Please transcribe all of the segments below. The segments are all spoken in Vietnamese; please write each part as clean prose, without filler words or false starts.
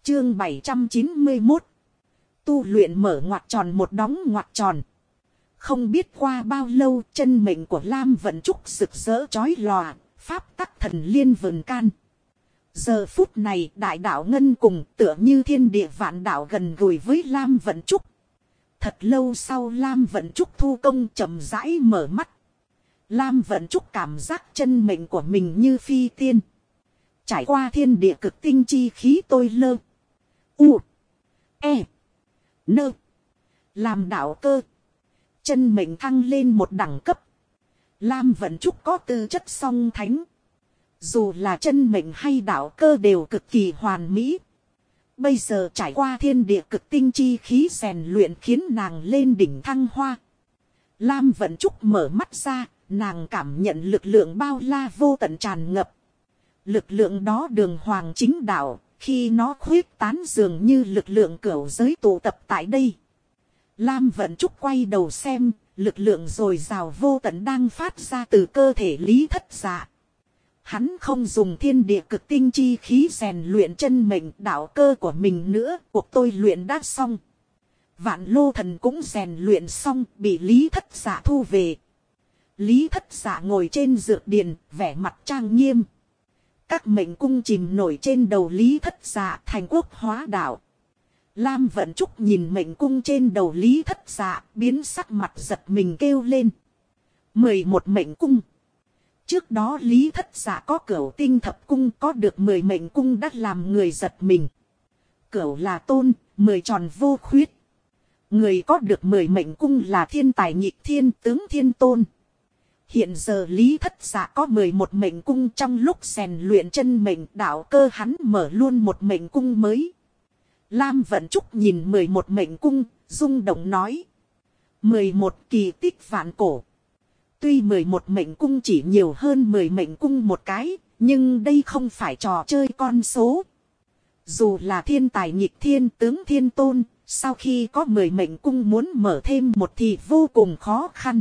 Chương 791. Tu luyện mở ngoặc tròn một đóng ngoặc tròn. Không biết qua bao lâu chân mệnh của Lam Vận Trúc rực rỡ chói lòa, pháp tắc thần liên vần can. Giờ phút này đại đạo ngân cùng tựa như thiên địa vạn đạo gần gũi với Lam Vận Trúc. Thật lâu sau Lam Vận Trúc thu công chậm rãi mở mắt. Lam Vận Trúc cảm giác chân mệnh của mình như phi tiên. Trải qua thiên địa cực tinh chi khí tôi lơ. U. E. Nơ. Làm đạo cơ. Chân mệnh thăng lên một đẳng cấp. Lam Vận Trúc có tư chất song thánh. Dù là chân mệnh hay đạo cơ đều cực kỳ hoàn mỹ. Bây giờ trải qua thiên địa cực tinh chi khí rèn luyện khiến nàng lên đỉnh thăng hoa. Lam Vận Trúc mở mắt ra, nàng cảm nhận lực lượng bao la vô tận tràn ngập. Lực lượng đó đường hoàng chính đạo, khi nó khuyết tán dường như lực lượng cửu giới tụ tập tại đây. Lam Vận Trúc quay đầu xem, lực lượng dồi dào vô tận đang phát ra từ cơ thể Lý Thất Dạ. Hắn không dùng thiên địa cực tinh chi khí rèn luyện chân mệnh đạo cơ của mình nữa, cuộc tôi luyện đã xong. Vạn Lô Thần cũng rèn luyện xong, bị Lý Thất Dạ thu về. Lý Thất Dạ ngồi trên dược điền, vẻ mặt trang nghiêm. Các mệnh cung chìm nổi trên đầu Lý Thất Dạ thành quốc hóa đạo. Lam Vận Trúc nhìn mệnh cung trên đầu Lý Thất Dạ, biến sắc mặt giật mình kêu lên. 11 mệnh cung. Trước đó Lý Thất Dạ có Cửu Tinh Thập Cung, có được 10 mệnh cung đã làm người giật mình. Cửu là tôn, 10 tròn vô khuyết. Người có được 10 mệnh cung là thiên tài nhịp thiên tướng thiên tôn. Hiện giờ Lý Thất Dạ có 11 mệnh cung, trong lúc rèn luyện chân mệnh đạo cơ hắn mở luôn một mệnh cung mới. Lam Vận Trúc nhìn 11 mệnh cung, rung động nói. 11 kỳ tích vạn cổ. Tuy 11 mệnh cung chỉ nhiều hơn 10 mệnh cung một cái, nhưng đây không phải trò chơi con số. Dù là thiên tài nhịp thiên tướng thiên tôn, sau khi có 10 mệnh cung muốn mở thêm một thì vô cùng khó khăn.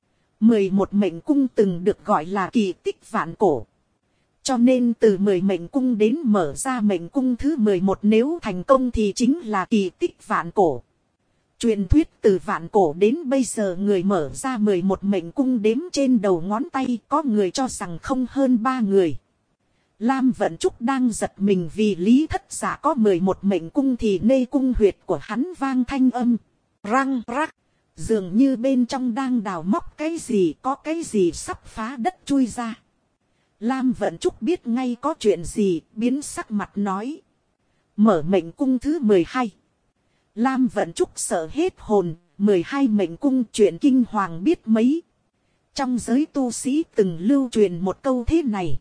11 mệnh cung từng được gọi là kỳ tích vạn cổ. Cho nên từ 10 mệnh cung đến mở ra mệnh cung thứ 11 nếu thành công thì chính là kỳ tích vạn cổ. Truyền thuyết từ vạn cổ đến bây giờ người mở ra 11 mệnh cung đếm trên đầu ngón tay, có người cho rằng không hơn 3 người. Lam Vận Trúc đang giật mình vì Lý Thất Dạ có 11 mệnh cung thì nê cung huyệt của hắn vang thanh âm. Răng rắc. Dường như bên trong đang đào móc cái gì, có cái gì sắp phá đất chui ra. Lam Vận Trúc biết ngay có chuyện gì, biến sắc mặt nói. Mở mệnh cung thứ 12. Lam Vận Trúc sợ hết hồn, 12 mệnh cung chuyện kinh hoàng biết mấy. Trong giới tu sĩ từng lưu truyền một câu thế này.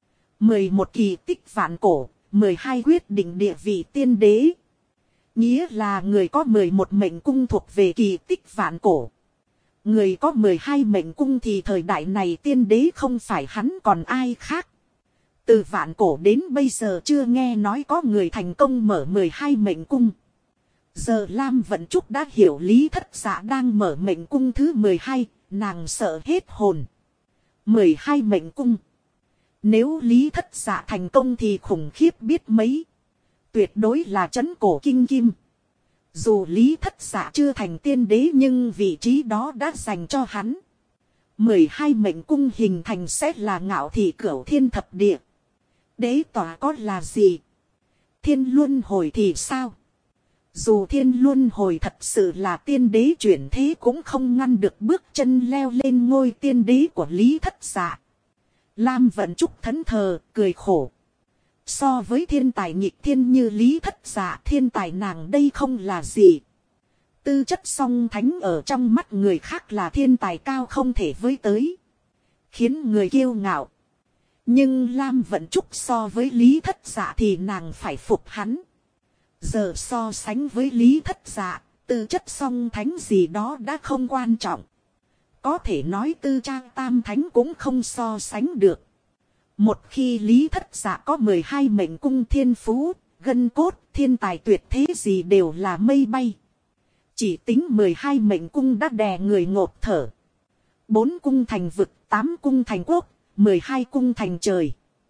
11 kỳ tích vạn cổ, 12 quyết định địa vị tiên đế. Nghĩa là người có 11 mệnh cung thuộc về kỳ tích vạn cổ. Người có 12 mệnh cung thì thời đại này tiên đế không phải hắn còn ai khác. Từ vạn cổ đến bây giờ chưa nghe nói có người thành công mở 12 mệnh cung. Giờ Lam Vận Trúc đã hiểu Lý Thất Dạ đang mở mệnh cung thứ 12, nàng sợ hết hồn. 12 mệnh cung. Nếu Lý Thất Dạ thành công thì khủng khiếp biết mấy. Tuyệt đối là trấn cổ kinh kim. Dù Lý Thất Dạ chưa thành tiên đế nhưng vị trí đó đã dành cho hắn. 12 mệnh cung hình thành sẽ là ngạo thị cửu thiên thập địa. Đế tỏa có là gì? Thiên luân hồi thì sao? Dù thiên luân hồi thật sự là tiên đế chuyển thế cũng không ngăn được bước chân leo lên ngôi tiên đế của Lý Thất Dạ. Lam Vận Trúc thẫn thờ, cười khổ. So với thiên tài nhịp thiên như Lý Thất Dạ, thiên tài nàng đây không là gì. Tư chất song thánh ở trong mắt người khác là thiên tài cao không thể với tới. Khiến người kiêu ngạo. Nhưng Lam Vận Trúc so với Lý Thất Dạ thì nàng phải phục hắn. Giờ so sánh với Lý Thất Dạ, tư chất song thánh gì đó đã không quan trọng. Có thể nói tư trang tam thánh cũng không so sánh được. Một khi Lý Thất Dạ có 12 mệnh cung thiên phú, gân cốt, thiên tài tuyệt thế gì đều là mây bay. Chỉ tính 12 mệnh cung đã đè người ngộp thở. 4 cung thành vực, 8 cung thành quốc, 12 cung thành trời.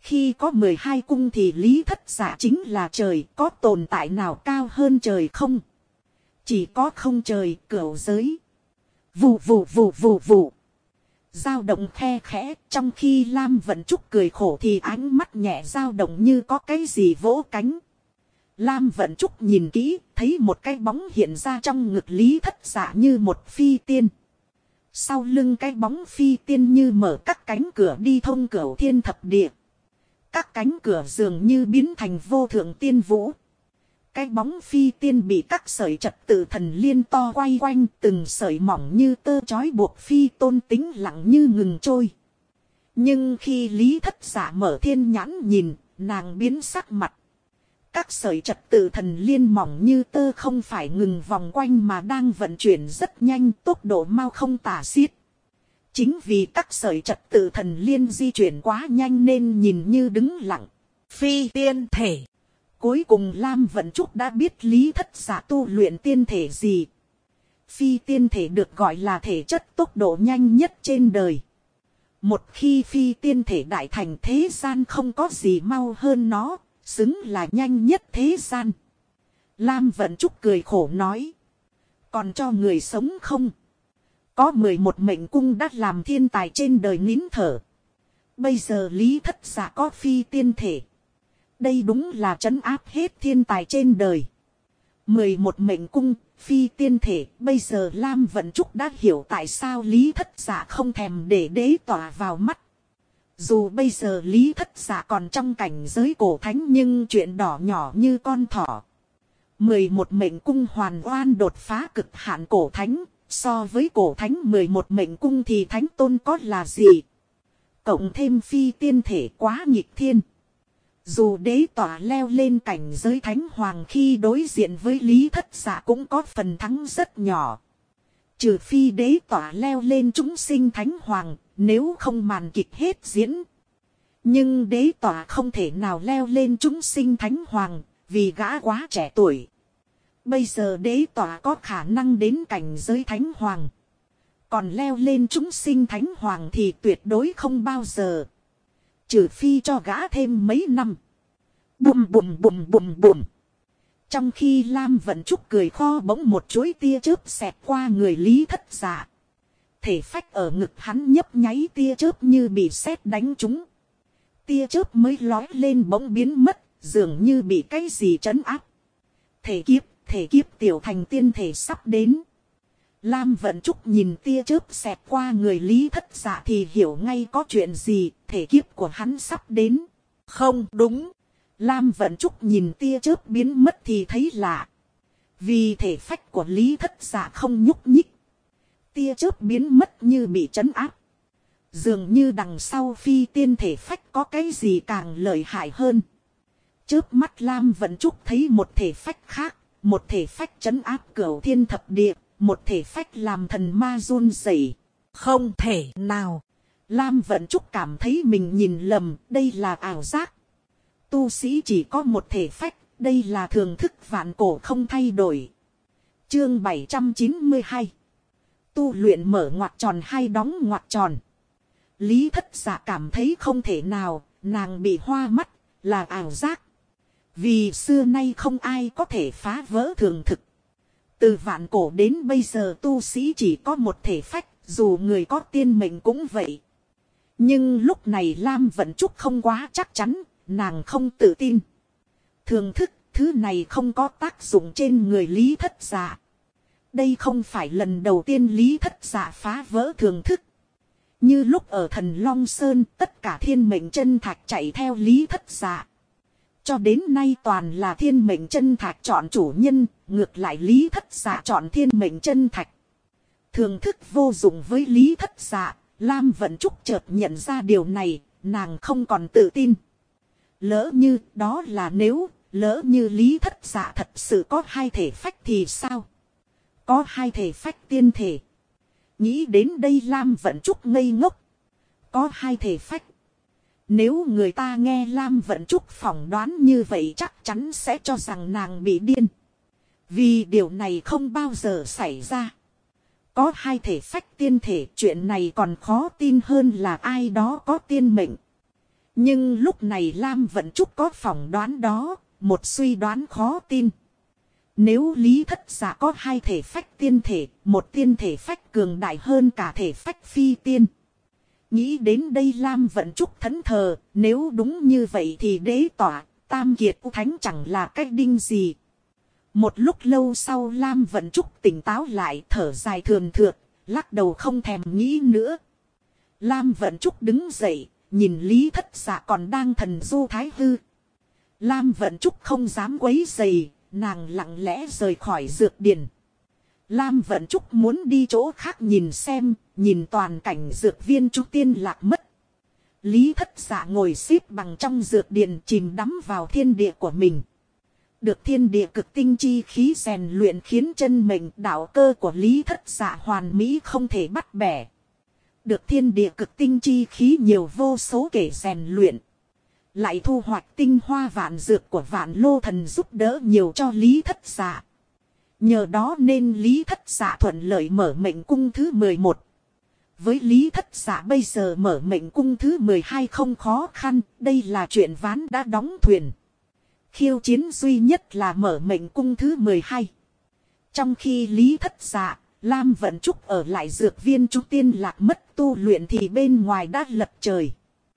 Khi có 12 cung thì Lý Thất Dạ chính là trời, có tồn tại nào cao hơn trời không? Chỉ có không trời, cửu giới. Vù vù vù vù vù. Dao động khe khẽ, trong khi Lam Vận Trúc cười khổ thì ánh mắt nhẹ dao động như có cái gì vỗ cánh. Lam Vận Trúc nhìn kỹ, thấy một cái bóng hiện ra trong ngực Lý Thất Dạ như một phi tiên. Sau lưng cái bóng phi tiên như mở các cánh cửa đi thông cửu thiên thập địa. Các cánh cửa dường như biến thành vô thượng tiên vũ. Cái bóng phi tiên bị các sợi trật tự thần liên to quay quanh, từng sợi mỏng như tơ trói buộc phi tôn tĩnh lặng như ngừng trôi. Nhưng khi Lý Thất Dạ mở thiên nhãn nhìn, nàng biến sắc mặt. Các sợi trật tự thần liên mỏng như tơ không phải ngừng vòng quanh mà đang vận chuyển rất nhanh, tốc độ mau không tả xiết. Chính vì các sợi trật tự thần liên di chuyển quá nhanh nên nhìn như đứng lặng. Phi tiên thể. Cuối cùng Lam Vận Trúc đã biết Lý Thất Dạ tu luyện tiên thể gì. Phi tiên thể được gọi là thể chất tốc độ nhanh nhất trên đời. Một khi phi tiên thể đại thành, thế gian không có gì mau hơn nó, xứng là nhanh nhất thế gian. Lam Vận Trúc cười khổ nói. Còn cho người sống không? Có 11 mệnh cung đã làm thiên tài trên đời nín thở. Bây giờ Lý Thất Dạ có phi tiên thể. Đây đúng là trấn áp hết thiên tài trên đời. 11 mệnh cung, phi tiên thể. Bây giờ Lam Vận Trúc đã hiểu tại sao Lý Thất Dạ không thèm để đế tỏa vào mắt. Dù bây giờ Lý Thất Dạ còn trong cảnh giới cổ thánh nhưng chuyện đỏ nhỏ như con thỏ. 11 mệnh cung hoàn oan đột phá cực hạn cổ thánh. So với cổ thánh 11 mệnh cung thì thánh tôn có là gì? Cộng thêm phi tiên thể quá nghịch thiên. Dù đế tỏa leo lên cảnh giới thánh hoàng khi đối diện với Lý Thất Dạ cũng có phần thắng rất nhỏ. Trừ phi đế tỏa leo lên chúng sinh thánh hoàng, nếu không màn kịch hết diễn. Nhưng đế tỏa không thể nào leo lên chúng sinh thánh hoàng, vì gã quá trẻ tuổi. Bây giờ đế tỏa có khả năng đến cảnh giới thánh hoàng. Còn leo lên chúng sinh thánh hoàng thì tuyệt đối không bao giờ. Trừ phi cho gã thêm mấy năm. Bùm bùm bùm bùm bùm. Trong khi Lam Vận Trúc cười kho bỗng một chuỗi tia chớp xẹt qua người Lý Thất Dạ. Thể phách ở ngực hắn nhấp nháy tia chớp như bị sét đánh trúng. Tia chớp mới lói lên bỗng biến mất, dường như bị cái gì trấn áp. Thể kiếp tiểu thành tiên thể sắp đến. Lam Vận Trúc nhìn tia chớp xẹt qua người Lý Thất Dạ thì hiểu ngay có chuyện gì, thể kiếp của hắn sắp đến. Không đúng. Lam Vận Trúc nhìn tia chớp biến mất thì thấy lạ. Vì thể phách của Lý Thất Dạ không nhúc nhích. Tia chớp biến mất như bị trấn áp. Dường như đằng sau phi tiên thể phách có cái gì càng lợi hại hơn. Chớp mắt Lam Vận Trúc thấy một thể phách khác. Một thể phách trấn áp cửu thiên thập địa. Một thể phách làm thần ma run rẩy. Không thể nào. Lam Vận Trúc cảm thấy mình nhìn lầm. Đây là ảo giác. Tu sĩ chỉ có một thể phách. Đây là thường thức vạn cổ không thay đổi. Chương 792. Tu luyện mở ngoặc tròn hay đóng ngoặc tròn. Lý Thất Dạ cảm thấy không thể nào. Nàng bị hoa mắt. Là ảo giác. Vì xưa nay không ai có thể phá vỡ thường thực. Từ vạn cổ đến bây giờ tu sĩ chỉ có một thể phách. Dù người có tiên mệnh cũng vậy. Nhưng lúc này Lam Vận Trúc không quá chắc chắn. Nàng không tự tin. Thường thức, thứ này không có tác dụng trên người Lý Thất Dạ. Đây không phải lần đầu tiên Lý Thất Dạ phá vỡ thường thức. Như lúc ở Thần Long Sơn, tất cả thiên mệnh chân thạch chạy theo Lý Thất Dạ. Cho đến nay toàn là thiên mệnh chân thạch chọn chủ nhân, ngược lại Lý Thất Dạ chọn thiên mệnh chân thạch. Thường thức vô dụng với Lý Thất Dạ, Lam Vận Trúc chợt nhận ra điều này, nàng không còn tự tin. Lỡ như đó là nếu, lỡ như Lý Thất Dạ thật sự có hai thể phách thì sao? Có hai thể phách tiên thể. Nghĩ đến đây Lam Vận Trúc ngây ngốc. Có hai thể phách. Nếu người ta nghe Lam Vận Trúc phỏng đoán như vậy chắc chắn sẽ cho rằng nàng bị điên. Vì điều này không bao giờ xảy ra. Có hai thể phách tiên thể, chuyện này còn khó tin hơn là ai đó có tiên mệnh. Nhưng lúc này Lam Vận Trúc có phỏng đoán đó, một suy đoán khó tin. Nếu Lý Thất Dạ có hai thể phách tiên thể, một tiên thể phách cường đại hơn cả thể phách phi tiên. Nghĩ đến đây Lam Vận Trúc thẫn thờ, nếu đúng như vậy thì đế tỏa, tam kiệt thánh chẳng là cách đinh gì. Một lúc lâu sau Lam Vận Trúc tỉnh táo lại, thở dài thườn thượt, lắc đầu không thèm nghĩ nữa. Lam Vận Trúc đứng dậy, nhìn Lý Thất Dạ còn đang thần du thái hư. Lam Vận Trúc không dám quấy rầy, nàng lặng lẽ rời khỏi dược điền. Lam Vận Trúc muốn đi chỗ khác nhìn xem, nhìn toàn cảnh dược viên Trúc Tiên lạc mất. Lý Thất Dạ ngồi xếp bằng trong dược điền, chìm đắm vào thiên địa của mình. Được thiên địa cực tinh chi khí rèn luyện khiến chân mệnh đạo cơ của Lý Thất Dạ hoàn mỹ không thể bắt bẻ. Được thiên địa cực tinh chi khí nhiều vô số kể rèn luyện. Lại thu hoạch tinh hoa vạn dược của Vạn Lô Thần giúp đỡ nhiều cho Lý Thất Dạ. Nhờ đó nên Lý Thất Dạ thuận lợi mở mệnh cung thứ 11. Với Lý Thất Dạ bây giờ mở mệnh cung thứ 12 không khó khăn, đây là chuyện ván đã đóng thuyền. Khiêu chiến duy nhất là mở mệnh cung thứ 12. Trong khi Lý Thất Dạ, Lam Vận Trúc ở lại dược viên Trúc Tiên lạc mất tu luyện thì bên ngoài đã lật trời.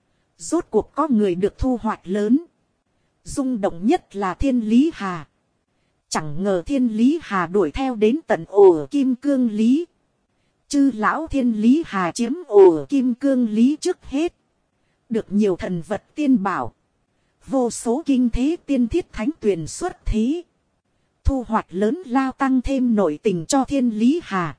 Rốt cuộc có người được thu hoạch lớn. Rung động nhất là Thiên Lý Hà. Chẳng ngờ Thiên Lý Hà đuổi theo đến tận ổ Kim Cương Lý. Chư lão Thiên Lý Hà chiếm ổ Kim Cương Lý trước hết. Được nhiều thần vật tiên bảo. Vô số kinh thế tiên thiết thánh tuyển xuất thế. Thu hoạch lớn lao tăng thêm nội tình cho Thiên Lý Hà.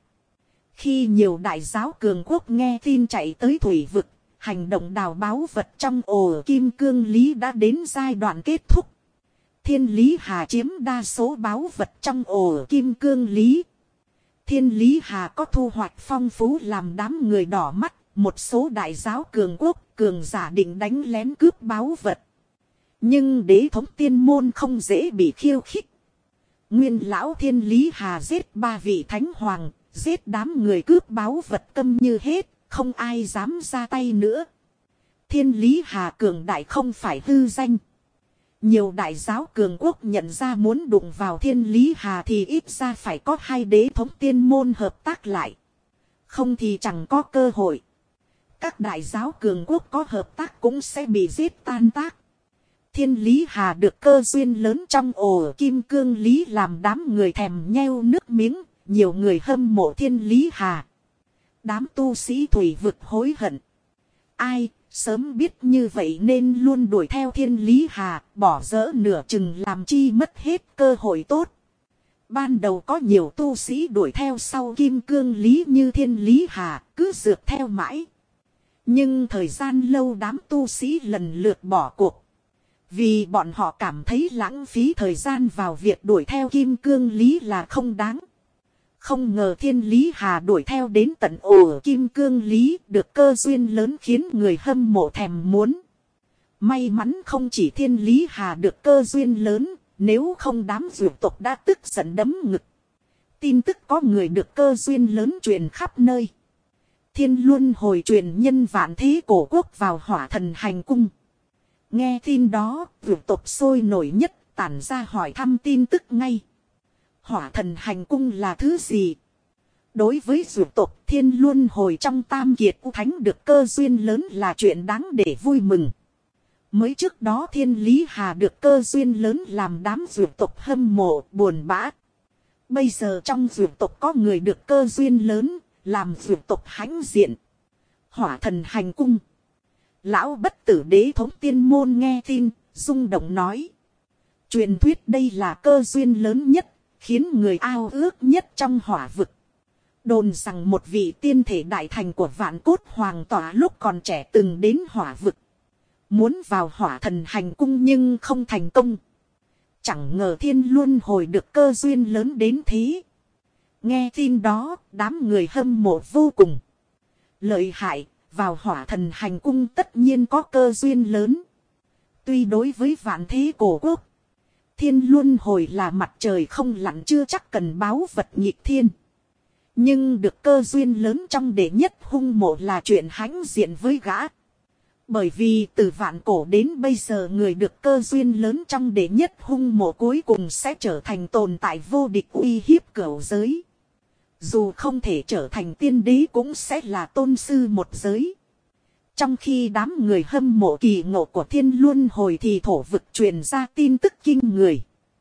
Khi nhiều đại giáo cường quốc nghe tin chạy tới thủy vực, hành động đào báu vật trong ổ Kim Cương Lý đã đến giai đoạn kết thúc. Thiên Lý Hà chiếm đa số báu vật trong ổ Kim Cương Lý. Thiên Lý Hà có thu hoạch phong phú làm đám người đỏ mắt, một số đại giáo cường quốc, cường giả định đánh lén cướp báu vật. Nhưng đế thống tiên môn không dễ bị khiêu khích. Nguyên lão Thiên Lý Hà giết 3 vị thánh hoàng, giết đám người cướp báu vật câm như hết, không ai dám ra tay nữa. Thiên Lý Hà cường đại không phải hư danh. Nhiều đại giáo cường quốc nhận ra muốn đụng vào Thiên Lý Hà thì ít ra phải có 2 đế thống tiên môn hợp tác lại. Không thì chẳng có cơ hội. Các đại giáo cường quốc có hợp tác cũng sẽ bị giết tan tác. Thiên Lý Hà được cơ duyên lớn trong ổ Kim Cương Lý làm đám người thèm nheo nước miếng, nhiều người hâm mộ Thiên Lý Hà. Đám tu sĩ thủy vực hối hận. Ai, sớm biết như vậy nên luôn đuổi theo Thiên Lý Hà, bỏ dỡ nửa chừng làm chi mất hết cơ hội tốt. Ban đầu có nhiều tu sĩ đuổi theo sau Kim Cương Lý như Thiên Lý Hà, cứ rượt theo mãi. Nhưng thời gian lâu đám tu sĩ lần lượt bỏ cuộc. Vì bọn họ cảm thấy lãng phí thời gian vào việc đuổi theo Kim Cương Lý là không đáng. Không ngờ Thiên Lý Hà đuổi theo đến tận ổ Kim Cương Lý, được cơ duyên lớn khiến người hâm mộ thèm muốn. May mắn không chỉ Thiên Lý Hà được cơ duyên lớn, nếu không đám dược tộc đã tức giận đấm ngực. Tin tức có người được cơ duyên lớn truyền khắp nơi. Thiên Luân Hồi truyền nhân vạn thế cổ quốc vào Hỏa Thần Hành Cung. Nghe tin đó, dược tộc sôi nổi nhất, tản ra hỏi thăm tin tức ngay. Hỏa Thần Hành Cung là thứ gì? Đối với dược tộc, Thiên Luân Hồi trong Tam Kiệt Thánh được cơ duyên lớn là chuyện đáng để vui mừng. Mới trước đó Thiên Lý Hà được cơ duyên lớn làm đám dược tộc hâm mộ, buồn bã. Bây giờ trong dược tộc có người được cơ duyên lớn, làm dược tộc hãnh diện. Hỏa Thần Hành Cung. Lão Bất Tử Đế thống tiên môn nghe tin, rung động nói. Truyền thuyết đây là cơ duyên lớn nhất, khiến người ao ước nhất trong hỏa vực. Đồn rằng một vị tiên thể đại thành của Vạn Cốt Hoàng Tỏa lúc còn trẻ từng đến hỏa vực. Muốn vào Hỏa Thần Hành Cung nhưng không thành công. Chẳng ngờ Thiên Luân Hồi được cơ duyên lớn đến thế. Nghe tin đó, đám người hâm mộ vô cùng. Lợi hại, vào Hỏa Thần Hành Cung tất nhiên có cơ duyên lớn. Tuy đối với vạn thế cổ quốc, Thiên Luân Hồi là mặt trời không lặn chưa chắc cần báo vật nghịch thiên. Nhưng được cơ duyên lớn trong đệ nhất hung mộ là chuyện hãnh diện với gã. Bởi vì từ vạn cổ đến bây giờ người được cơ duyên lớn trong đệ nhất hung mộ cuối cùng sẽ trở thành tồn tại vô địch uy hiếp cửu giới. Dù không thể trở thành tiên đế cũng sẽ là tôn sư một giới. Trong khi đám người hâm mộ kỳ ngộ của thiên luân hồi thì thổ vực truyền ra tin tức kinh người.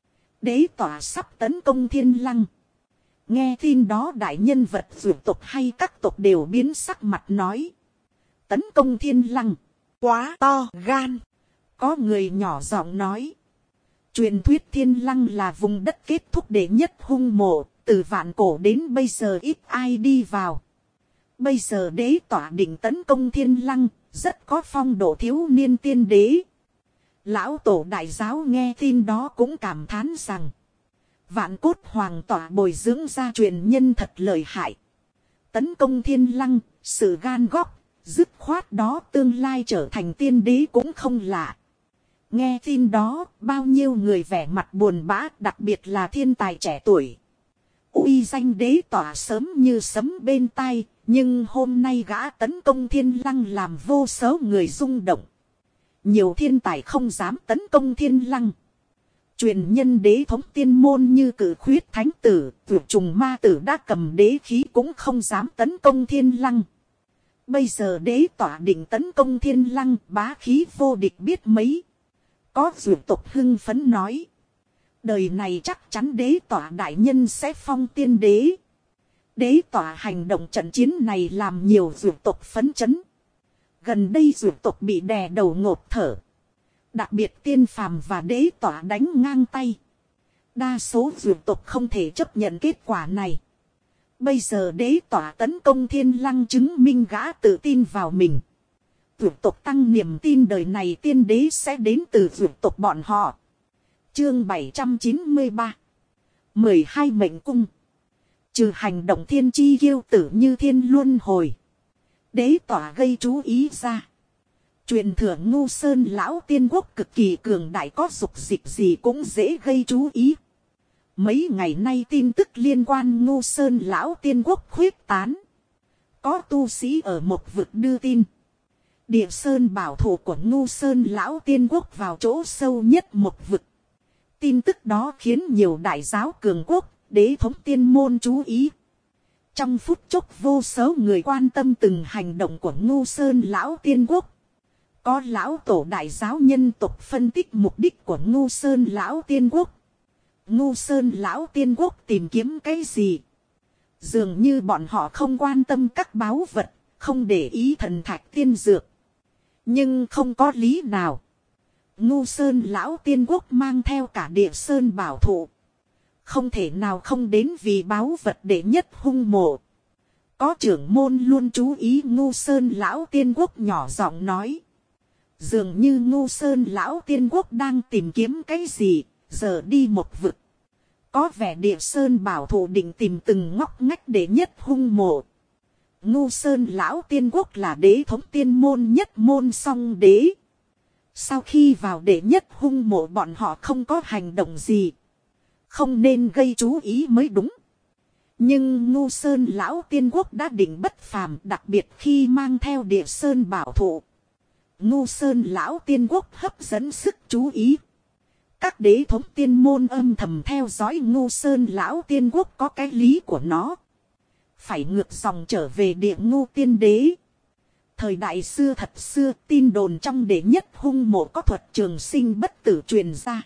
Đế tỏa sắp tấn công thiên lăng. Nghe tin đó đại nhân vật dược tộc hay các tộc đều biến sắc mặt nói. Tấn công thiên lăng. Quá to gan. Có người nhỏ giọng nói. Truyền thuyết thiên lăng là vùng đất kết thúc đệ nhất hung mộ. Từ vạn cổ đến bây giờ ít ai đi vào. Bây giờ đế tỏa định tấn công thiên lăng. Rất có phong độ thiếu niên tiên đế. Lão tổ đại giáo nghe tin đó cũng cảm thán rằng. Vạn cốt hoàng tỏa bồi dưỡng ra truyền nhân thật lợi hại. Tấn công thiên lăng, sự gan góc, dứt khoát đó tương lai trở thành tiên đế cũng không lạ. Nghe tin đó, bao nhiêu người vẻ mặt buồn bã, đặc biệt là thiên tài trẻ tuổi. Uy danh đế tỏa sớm như sấm bên tai, nhưng hôm nay gã tấn công thiên lăng làm vô số người rung động. Nhiều thiên tài không dám tấn công thiên lăng. Truyền nhân đế thống tiên môn như cử khuyết thánh tử, tuyệt trùng ma tử đã cầm đế khí cũng không dám tấn công thiên lăng. Bây giờ đế tỏa định tấn công thiên lăng, bá khí vô địch biết mấy. Có dược tộc hưng phấn nói. Đời này chắc chắn đế tỏa đại nhân sẽ phong tiên đế. Đế tỏa hành động trận chiến này làm nhiều dược tộc phấn chấn. Gần đây dược tộc bị đè đầu ngột thở. Đặc biệt tiên phàm và đế tỏa đánh ngang tay. Đa số dược tộc không thể chấp nhận kết quả này. Bây giờ đế tỏa tấn công thiên lăng chứng minh gã tự tin vào mình. Dược tộc tăng niềm tin đời này tiên đế sẽ đến từ dược tộc bọn họ. Chương 793 12 mệnh cung. Trừ hành động thiên chi kiêu tử như thiên luân hồi. Đế tỏa gây chú ý ra. Truyền thừa Ngu Sơn lão tiên quốc cực kỳ cường đại, có dục dịch gì cũng dễ gây chú ý. Mấy ngày nay tin tức liên quan Ngu Sơn lão tiên quốc khuyết tán. Có tu sĩ ở một vực đưa tin. Địa sơn bảo thủ của Ngu Sơn lão tiên quốc vào chỗ sâu nhất một vực. Tin tức đó khiến nhiều đại giáo cường quốc, đế thống tiên môn chú ý. Trong phút chốc vô số người quan tâm từng hành động của Ngu Sơn lão tiên quốc. Có lão tổ đại giáo nhân tộc phân tích mục đích của Ngu Sơn lão tiên quốc. Ngu Sơn lão tiên quốc tìm kiếm cái gì? Dường như bọn họ không quan tâm các báu vật, không để ý thần thạch tiên dược. Nhưng không có lý nào. Ngu Sơn lão tiên quốc mang theo cả địa sơn bảo thụ. Không thể nào không đến vì báu vật đệ nhất hung mộ. Có trưởng môn luôn chú ý Ngu Sơn lão tiên quốc nhỏ giọng nói. Dường như Ngu Sơn lão tiên quốc đang tìm kiếm cái gì, giờ đi một vực. Có vẻ địa sơn bảo thủ định tìm từng ngóc ngách đệ nhất hung mộ. Ngu Sơn lão tiên quốc là đế thống tiên môn nhất môn song đế. Sau khi vào đệ nhất hung mộ bọn họ không có hành động gì. Không nên gây chú ý mới đúng. Nhưng Ngu Sơn lão tiên quốc đã định bất phàm, đặc biệt khi mang theo địa sơn bảo thụ. Ngu Sơn lão tiên quốc hấp dẫn sức chú ý. Các đế thống tiên môn âm thầm theo dõi Ngu Sơn lão tiên quốc có cái lý của nó. Phải ngược dòng trở về địa Ngu tiên đế. Thời đại xưa thật xưa, tin đồn trong đệ nhất hung mộ có thuật trường sinh bất tử truyền ra.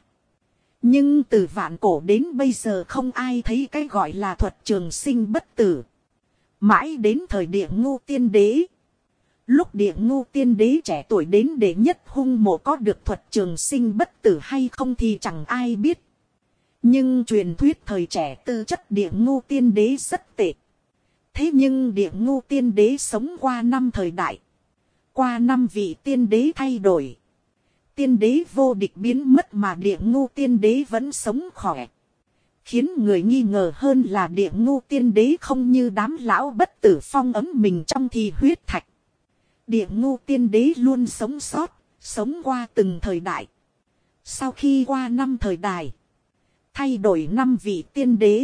Nhưng từ vạn cổ đến bây giờ không ai thấy cái gọi là thuật trường sinh bất tử. Mãi đến thời địa Ngu tiên đế. Lúc địa Ngu tiên đế trẻ tuổi đến đệ nhất hung mộ có được thuật trường sinh bất tử hay không thì chẳng ai biết. Nhưng truyền thuyết thời trẻ tư chất địa Ngu tiên đế rất tệ. Thế nhưng địa Ngu tiên đế sống qua năm thời đại. Qua năm vị tiên đế thay đổi. Tiên đế vô địch biến mất mà địa Ngu tiên đế vẫn sống khỏe. Khiến người nghi ngờ hơn là địa Ngu tiên đế không như đám lão bất tử phong ấm mình trong thi huyết thạch. Địa Ngu tiên đế luôn sống sót, sống qua từng thời đại. Sau khi qua năm thời đại, thay đổi năm vị tiên đế.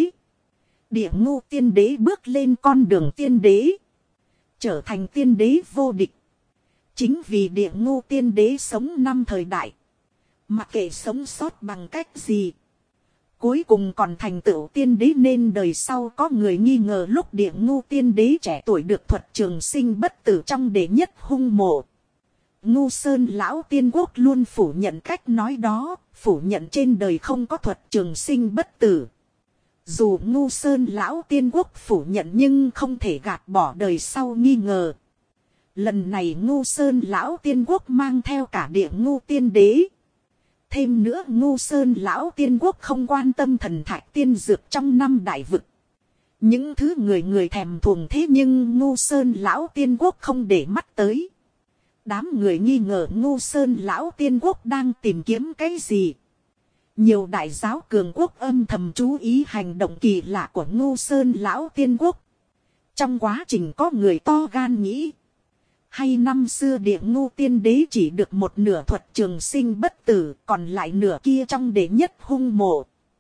Địa Ngu tiên đế bước lên con đường tiên đế. Trở thành tiên đế vô địch. Chính vì địa ngưu tiên đế sống 5 thời đại. Mặc kệ sống sót bằng cách gì. Cuối cùng còn thành tựu tiên đế, nên đời sau có người nghi ngờ lúc địa ngưu tiên đế trẻ tuổi được thuật trường sinh bất tử trong đệ nhất hung mộ. Ngu Sơn lão tiên quốc luôn phủ nhận cách nói đó, phủ nhận trên đời không có thuật trường sinh bất tử. Dù Ngu Sơn lão tiên quốc phủ nhận nhưng không thể gạt bỏ đời sau nghi ngờ. Lần này Ngu Sơn lão tiên quốc mang theo cả địa ngưu tiên đế. Thêm nữa Ngu Sơn lão tiên quốc không quan tâm thần thạch tiên dược trong 5 đại vực. Những thứ người người thèm thuồng thế nhưng Ngu Sơn lão tiên quốc không để mắt tới. Đám người nghi ngờ Ngu Sơn lão tiên quốc đang tìm kiếm cái gì. Nhiều đại giáo cường quốc âm thầm chú ý hành động kỳ lạ của Ngu Sơn lão tiên quốc. Trong quá trình có người to gan nghĩ. Hay năm xưa địa ngưu tiên đế chỉ được một nửa thuật trường sinh bất tử, còn lại nửa kia trong đệ nhất hung mộ.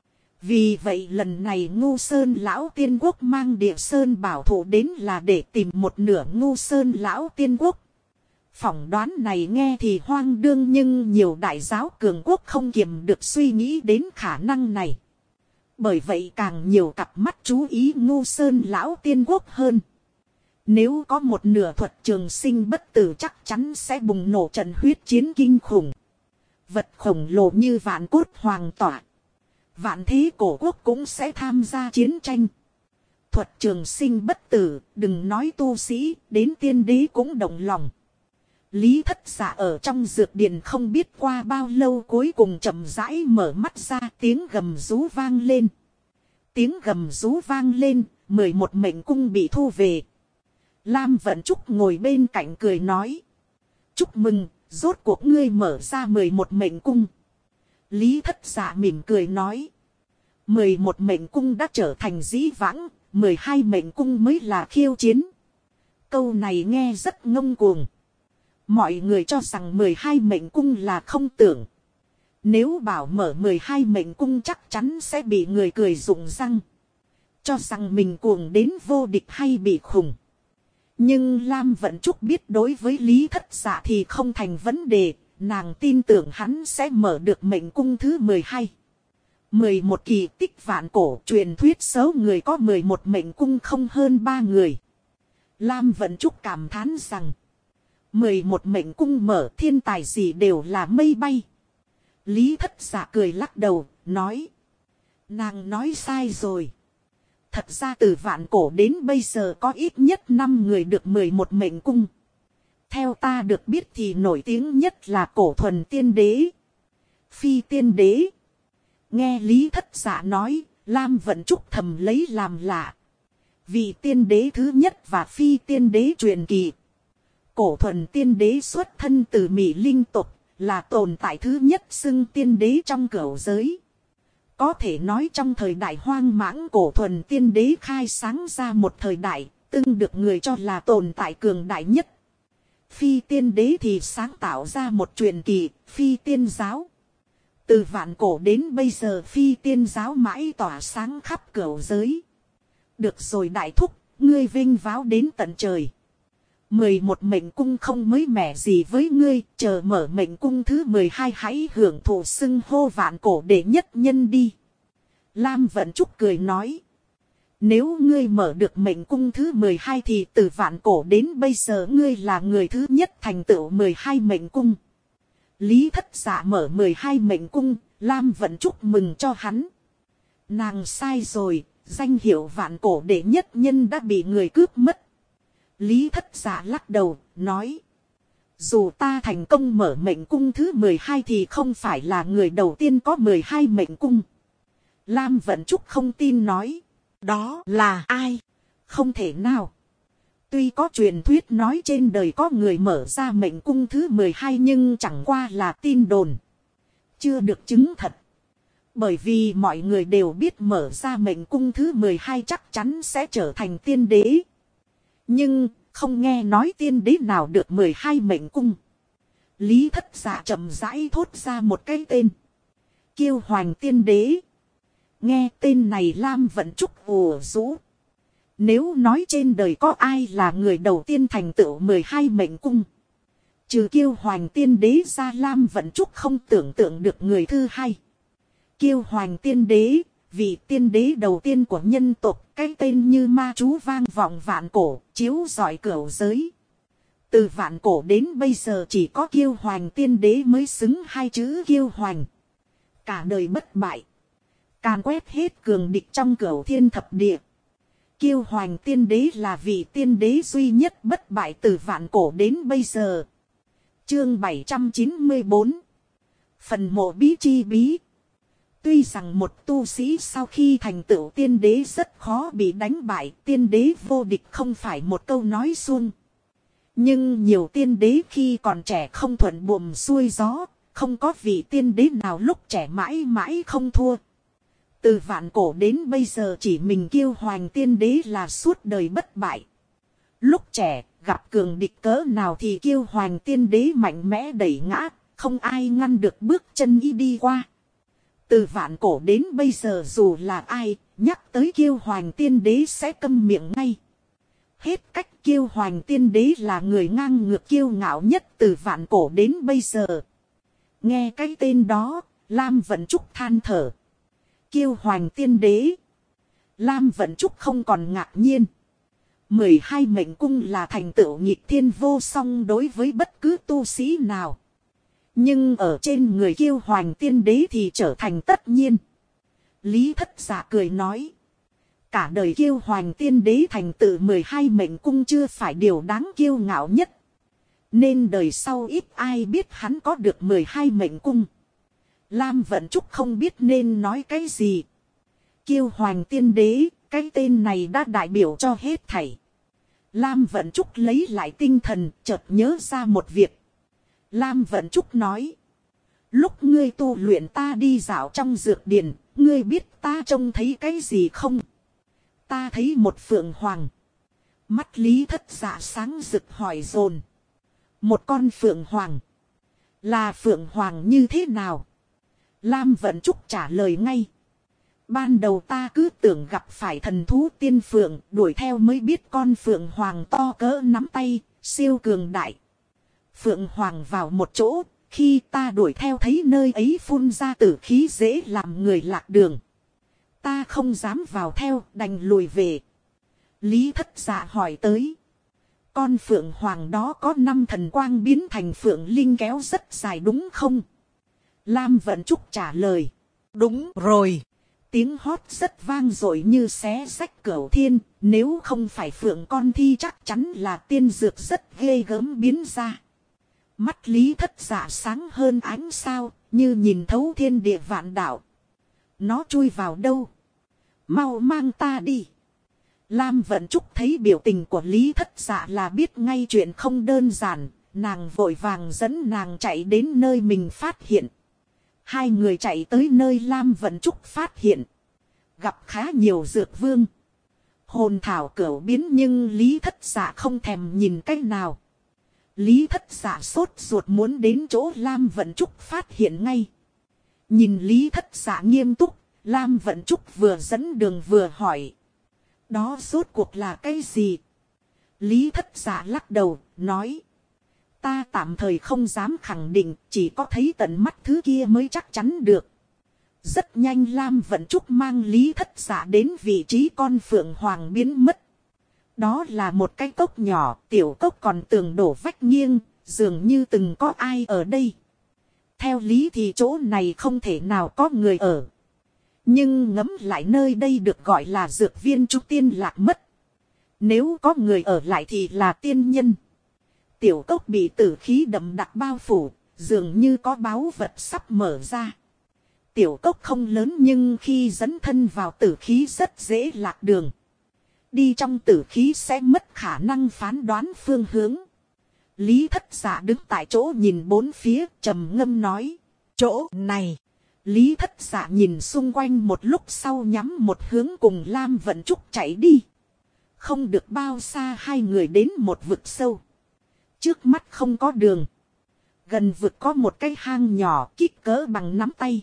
Vì vậy lần này Ngu Sơn lão tiên quốc mang địa sơn bảo thủ đến là để tìm một nửa Ngu Sơn lão tiên quốc. Phỏng đoán này nghe thì hoang đương nhưng nhiều đại giáo cường quốc không kiềm được suy nghĩ đến khả năng này. Bởi vậy càng nhiều cặp mắt chú ý Ngu Sơn lão tiên quốc hơn. Nếu có một nửa thuật trường sinh bất tử chắc chắn sẽ bùng nổ trận huyết chiến kinh khủng. Vật khổng lồ như vạn cốt hoàng tỏa. Vạn thế cổ quốc cũng sẽ tham gia chiến tranh. Thuật trường sinh bất tử, đừng nói tu sĩ, đến tiên đế cũng động lòng. Lý Thất Dạ ở trong dược điền không biết qua bao lâu cuối cùng chậm rãi mở mắt ra, tiếng gầm rú vang lên. Tiếng gầm rú vang lên, 11 mệnh cung bị thu về. Lam Vận Trúc ngồi bên cạnh cười nói. Chúc mừng, rốt cuộc ngươi mở ra 11 mệnh cung. Lý Thất Dạ mỉm cười nói. 11 mệnh cung đã trở thành dĩ vãng, 12 mệnh cung mới là khiêu chiến. Câu này nghe rất ngông cuồng. Mọi người cho rằng 12 mệnh cung là không tưởng. Nếu bảo mở 12 mệnh cung chắc chắn sẽ bị người cười rụng răng. Cho rằng mình cuồng đến vô địch hay bị khùng. Nhưng Lam Vận Trúc biết đối với Lý Thất Dạ thì không thành vấn đề. Nàng tin tưởng hắn sẽ mở được mệnh cung thứ 12. 11 kỳ tích vạn cổ truyền thuyết số người có 11 mệnh cung không hơn 3 người. Lam Vận Trúc cảm thán rằng 11 mệnh cung mở thiên tài gì đều là mây bay. Lý Thất Dạ cười lắc đầu, nói. Nàng nói sai rồi. Thật ra từ vạn cổ đến bây giờ có ít nhất 5 người được 11 mệnh cung. Theo ta được biết thì nổi tiếng nhất là Cổ Thuần Tiên Đế, Phi Tiên Đế. Nghe Lý Thất Dạ nói, Lam Vận Trúc thầm lấy làm lạ. Vị tiên đế thứ nhất và Phi Tiên Đế truyền kỳ. Cổ Thuần Tiên Đế xuất thân từ Mỹ Linh tộc, là tồn tại thứ nhất xưng tiên đế trong cửu giới. Có thể nói trong thời đại hoang mãng Cổ Thuần Tiên Đế khai sáng ra một thời đại, từng được người cho là tồn tại cường đại nhất. Phi Tiên Đế thì sáng tạo ra một truyền kỳ, Phi Tiên Giáo. Từ vạn cổ đến bây giờ Phi Tiên Giáo mãi tỏa sáng khắp cửu giới. Được rồi đại thúc, ngươi vinh váo đến tận trời. 11 mệnh cung không mới mẻ gì với ngươi, chờ mở mệnh cung thứ 12 hãy hưởng thụ xưng hô vạn cổ đệ nhất nhân đi. Lam Vận Trúc cười nói. Nếu ngươi mở được mệnh cung thứ 12 thì từ vạn cổ đến bây giờ ngươi là người thứ nhất thành tựu 12 mệnh cung. Lý Thất Dạ mở 12 mệnh cung, Lam Vận Trúc mừng cho hắn. Nàng sai rồi, danh hiệu vạn cổ đệ nhất nhân đã bị người cướp mất. Lý Thất Dạ lắc đầu, nói. Dù ta thành công mở mệnh cung thứ 12 thì không phải là người đầu tiên có 12 mệnh cung. Lam Vận Trúc không tin nói. Đó là ai? Không thể nào. Tuy có truyền thuyết nói trên đời có người mở ra mệnh cung thứ 12 nhưng chẳng qua là tin đồn. Chưa được chứng thật. Bởi vì mọi người đều biết mở ra mệnh cung thứ 12 chắc chắn sẽ trở thành tiên đế. Nhưng không nghe nói tiên đế nào được 12 mệnh cung. Lý Thất Dạ chậm rãi thốt ra một cái tên. Kiêu Hoành Tiên Đế. Nghe tên này Lam Vận Trúc ùa rũ. Nếu nói trên đời có ai là người đầu tiên thành tựu 12 mệnh cung, Trừ Kiêu Hoành Tiên Đế ra, Lam Vận Trúc không tưởng tượng được người thứ hai. Kiêu Hoành Tiên Đế, vị tiên đế đầu tiên của nhân tộc, cái tên như ma chú vang vọng vạn cổ, chiếu rọi cửu giới. Từ vạn cổ đến bây giờ chỉ có Kiêu Hoành Tiên Đế mới xứng hai chữ Kiêu Hoành. Cả đời bất bại, càn quét hết cường địch trong cửu thiên thập địa. Kiêu Hoành Tiên Đế là vị tiên đế duy nhất bất bại từ vạn cổ đến bây giờ. Chương 794. Phần mộ bí chi bí. Tuy rằng một tu sĩ sau khi thành tựu tiên đế rất khó bị đánh bại, tiên đế vô địch không phải một câu nói suông. Nhưng nhiều tiên đế khi còn trẻ không thuận buồm xuôi gió, không có vị tiên đế nào lúc trẻ mãi mãi không thua. Từ vạn cổ đến bây giờ chỉ mình Kiêu Hoành Tiên Đế là suốt đời bất bại. Lúc trẻ, gặp cường địch cỡ nào thì Kiêu Hoành Tiên Đế mạnh mẽ đẩy ngã, không ai ngăn được bước chân y đi qua. Từ vạn cổ đến bây giờ dù là ai, nhắc tới Kiêu Hoành Tiên Đế sẽ câm miệng ngay. Hết cách, Kiêu Hoành Tiên Đế là người ngang ngược kiêu ngạo nhất từ vạn cổ đến bây giờ. Nghe cái tên đó, Lam Vận Trúc than thở. Kiêu Hoành Tiên Đế. Lam Vận Trúc không còn ngạc nhiên. 12 mệnh cung là thành tựu nghịch thiên vô song đối với bất cứ tu sĩ nào. Nhưng ở trên người Kiêu Hoành Tiên Đế thì trở thành tất nhiên. Lý Thất Dạ cười nói. Cả đời Kiêu Hoành Tiên Đế thành tựu 12 mệnh cung chưa phải điều đáng kiêu ngạo nhất. Nên đời sau ít ai biết hắn có được 12 mệnh cung. Lam Vận Trúc không biết nên nói cái gì. Kiêu Hoành Tiên Đế, cái tên này đã đại biểu cho hết thảy. Lam Vận Trúc lấy lại tinh thần, chợt nhớ ra một việc. Lam Vận Trúc nói. Lúc ngươi tu luyện ta đi dạo trong dược điển, ngươi biết ta trông thấy cái gì không? Ta thấy một phượng hoàng. Mắt Lý Thất Dạ sáng rực hỏi dồn. Một con phượng hoàng. Là phượng hoàng như thế nào? Lam Vận Trúc trả lời ngay. Ban đầu ta cứ tưởng gặp phải thần thú tiên phượng, đuổi theo mới biết con phượng hoàng to cỡ nắm tay, siêu cường đại. Phượng hoàng vào một chỗ, khi ta đuổi theo thấy nơi ấy phun ra tử khí dễ làm người lạc đường. Ta không dám vào theo, đành lùi về. Lý Thất Dạ hỏi tới. Con phượng hoàng đó có 5 thần quang biến thành phượng linh kéo rất dài đúng không? Lam Vận Trúc trả lời. Đúng rồi. Tiếng hót rất vang dội như xé rách cửu thiên. Nếu không phải phượng con thi chắc chắn là tiên dược rất ghê gớm biến ra. Mắt Lý Thất Dạ sáng hơn ánh sao, như nhìn thấu thiên địa vạn đạo. Nó chui vào đâu? Mau mang ta đi. Lam Vận Trúc thấy biểu tình của Lý Thất Dạ là biết ngay chuyện không đơn giản. Nàng vội vàng dẫn nàng chạy đến nơi mình phát hiện. Hai người chạy tới nơi Lam Vận Trúc phát hiện. Gặp khá nhiều dược vương. Hồn thảo cửu biến nhưng Lý Thất Dạ không thèm nhìn cách nào. Lý Thất Dạ sốt ruột muốn đến chỗ Lam Vận Trúc phát hiện ngay. Nhìn Lý Thất Dạ nghiêm túc, Lam Vận Trúc vừa dẫn đường vừa hỏi. Đó rốt cuộc là cái gì? Lý Thất Dạ lắc đầu, nói. Ta tạm thời không dám khẳng định, chỉ có thấy tận mắt thứ kia mới chắc chắn được. Rất nhanh Lam Vận Trúc mang Lý Thất Dạ đến vị trí con phượng hoàng biến mất. Đó là một cái cốc nhỏ, tiểu cốc còn tường đổ vách nghiêng, dường như từng có ai ở đây. Theo lý thì chỗ này không thể nào có người ở. Nhưng ngẫm lại nơi đây được gọi là dược viên trúc tiên lạc mất. Nếu có người ở lại thì là tiên nhân. Tiểu cốc bị tử khí đậm đặc bao phủ, dường như có báu vật sắp mở ra. Tiểu cốc không lớn nhưng khi dẫn thân vào tử khí rất dễ lạc đường. Đi trong tử khí sẽ mất khả năng phán đoán phương hướng. Lý Thất Dạ đứng tại chỗ nhìn bốn phía, trầm ngâm nói. Chỗ này. Lý Thất Dạ nhìn xung quanh một lúc sau nhắm một hướng cùng Lam Vận Trúc chạy đi. Không được bao xa hai người đến một vực sâu. Trước mắt không có đường. Gần vực có một cái hang nhỏ kích cỡ bằng nắm tay.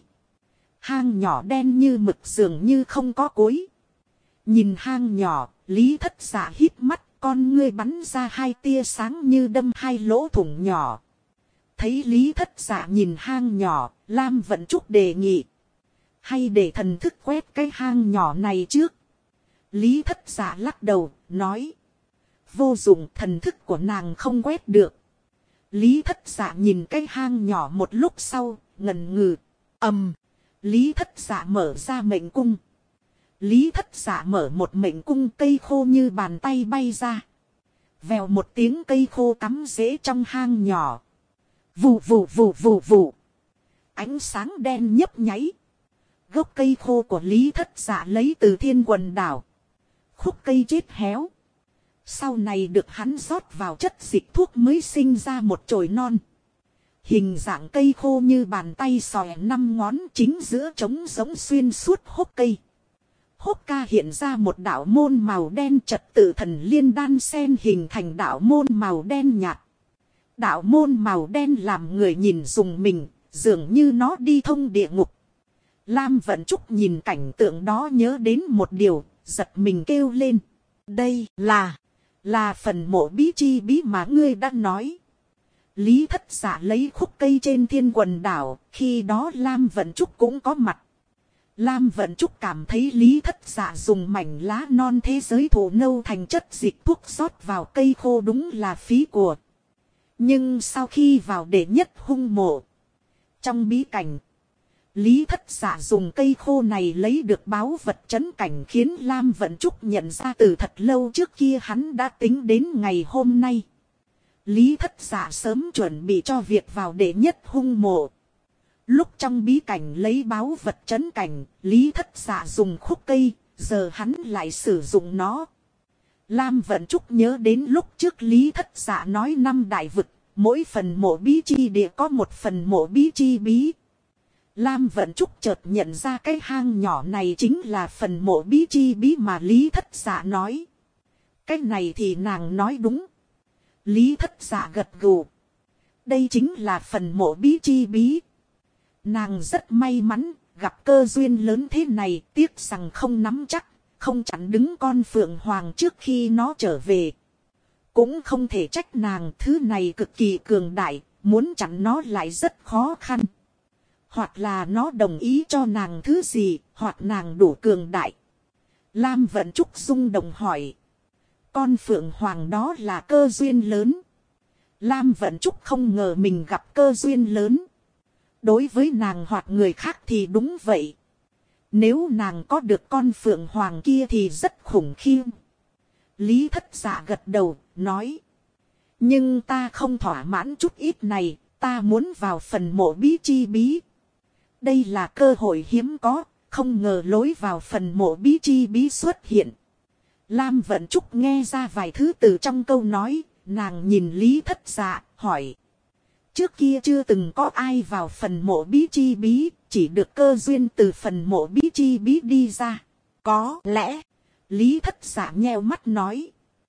Hang nhỏ đen như mực dường như không có cuối. Nhìn hang nhỏ, Lý Thất Dạ hít mắt, con ngươi bắn ra hai tia sáng như đâm hai lỗ thủng nhỏ. Thấy Lý Thất Dạ nhìn hang nhỏ, Lam Vận Trúc đề nghị. Hay để thần thức quét cái hang nhỏ này trước. Lý Thất Dạ lắc đầu, nói. Vô dụng, thần thức của nàng không quét được. Lý Thất Dạ nhìn cái hang nhỏ một lúc sau, ngần ngừ. Lý Thất Dạ mở ra mệnh cung. Lý Thất Dạ mở một mệnh cung, cây khô như bàn tay bay ra. Vèo một tiếng, cây khô cắm rễ trong hang nhỏ. Vù vù vù vù vù. Ánh sáng đen nhấp nháy. Gốc cây khô của Lý Thất Dạ lấy từ Thiên Quần Đảo. Khúc cây chết héo. Sau này được hắn rót vào chất dịch thuốc mới sinh ra một chồi non. Hình dạng cây khô như bàn tay xòe 5 ngón, chính giữa trống giống xuyên suốt hốc cây. Hốc ca hiện ra một đạo môn màu đen, trật tự thần liên đan sen hình thành đạo môn màu đen nhạt. Đạo môn màu đen làm người nhìn rùng mình, dường như nó đi thông địa ngục. Lam Vận Trúc nhìn cảnh tượng đó nhớ đến một điều, giật mình kêu lên. Đây là phần mộ bí chi bí mà ngươi đã nói. Lý Thất Dạ lấy khúc cây trên Thiên Quần Đảo, khi đó Lam Vận Trúc cũng có mặt. Lam Vận Trúc cảm thấy Lý Thất Dạ dùng mảnh lá non thế giới thổ nâu thành chất dịch thuốc rót vào cây khô đúng là phí của. Nhưng sau khi vào đệ nhất hung mộ, trong bí cảnh, Lý Thất Dạ dùng cây khô này lấy được báu vật trấn cảnh, khiến Lam Vận Trúc nhận ra từ thật lâu trước kia hắn đã tính đến ngày hôm nay. Lý Thất Dạ sớm chuẩn bị cho việc vào đệ nhất hung mộ. Lúc trong bí cảnh lấy báu vật trấn cảnh, Lý Thất Dạ dùng khúc cây, giờ hắn lại sử dụng nó. Lam Vận Trúc nhớ đến lúc trước Lý Thất Dạ nói 5 đại vực, mỗi phần mộ bí chi địa có một phần mộ bí chi bí. Lam Vận Trúc chợt nhận ra cái hang nhỏ này chính là phần mộ bí chi bí mà Lý Thất Dạ nói. Cái này thì nàng nói đúng. Lý Thất Dạ gật gù. Đây chính là phần mộ bí chi bí. Nàng rất may mắn, gặp cơ duyên lớn thế này, tiếc rằng không nắm chắc, không chặn đứng con Phượng Hoàng trước khi nó trở về. Cũng không thể trách nàng, thứ này cực kỳ cường đại, muốn chặn nó lại rất khó khăn. Hoặc là nó đồng ý cho nàng thứ gì, hoặc nàng đủ cường đại. Lam Vận Trúc rung động hỏi. Con Phượng Hoàng đó là cơ duyên lớn. Lam Vận Trúc không ngờ mình gặp cơ duyên lớn. Đối với nàng hoặc người khác thì đúng vậy. Nếu nàng có được con Phượng Hoàng kia thì rất khủng khiếp. Lý Thất Dạ gật đầu, nói. Nhưng ta không thỏa mãn chút ít này, ta muốn vào phần mộ bí chi bí. Đây là cơ hội hiếm có, không ngờ lối vào phần mộ bí chi bí xuất hiện. Lam Vận Trúc nghe ra vài thứ từ trong câu nói, nàng nhìn Lý Thất Dạ, hỏi. Trước kia chưa từng có ai vào phần mộ bí chi bí, chỉ được cơ duyên từ phần mộ bí chi bí đi ra. Có lẽ, Lý Thất Dạ nheo mắt nói.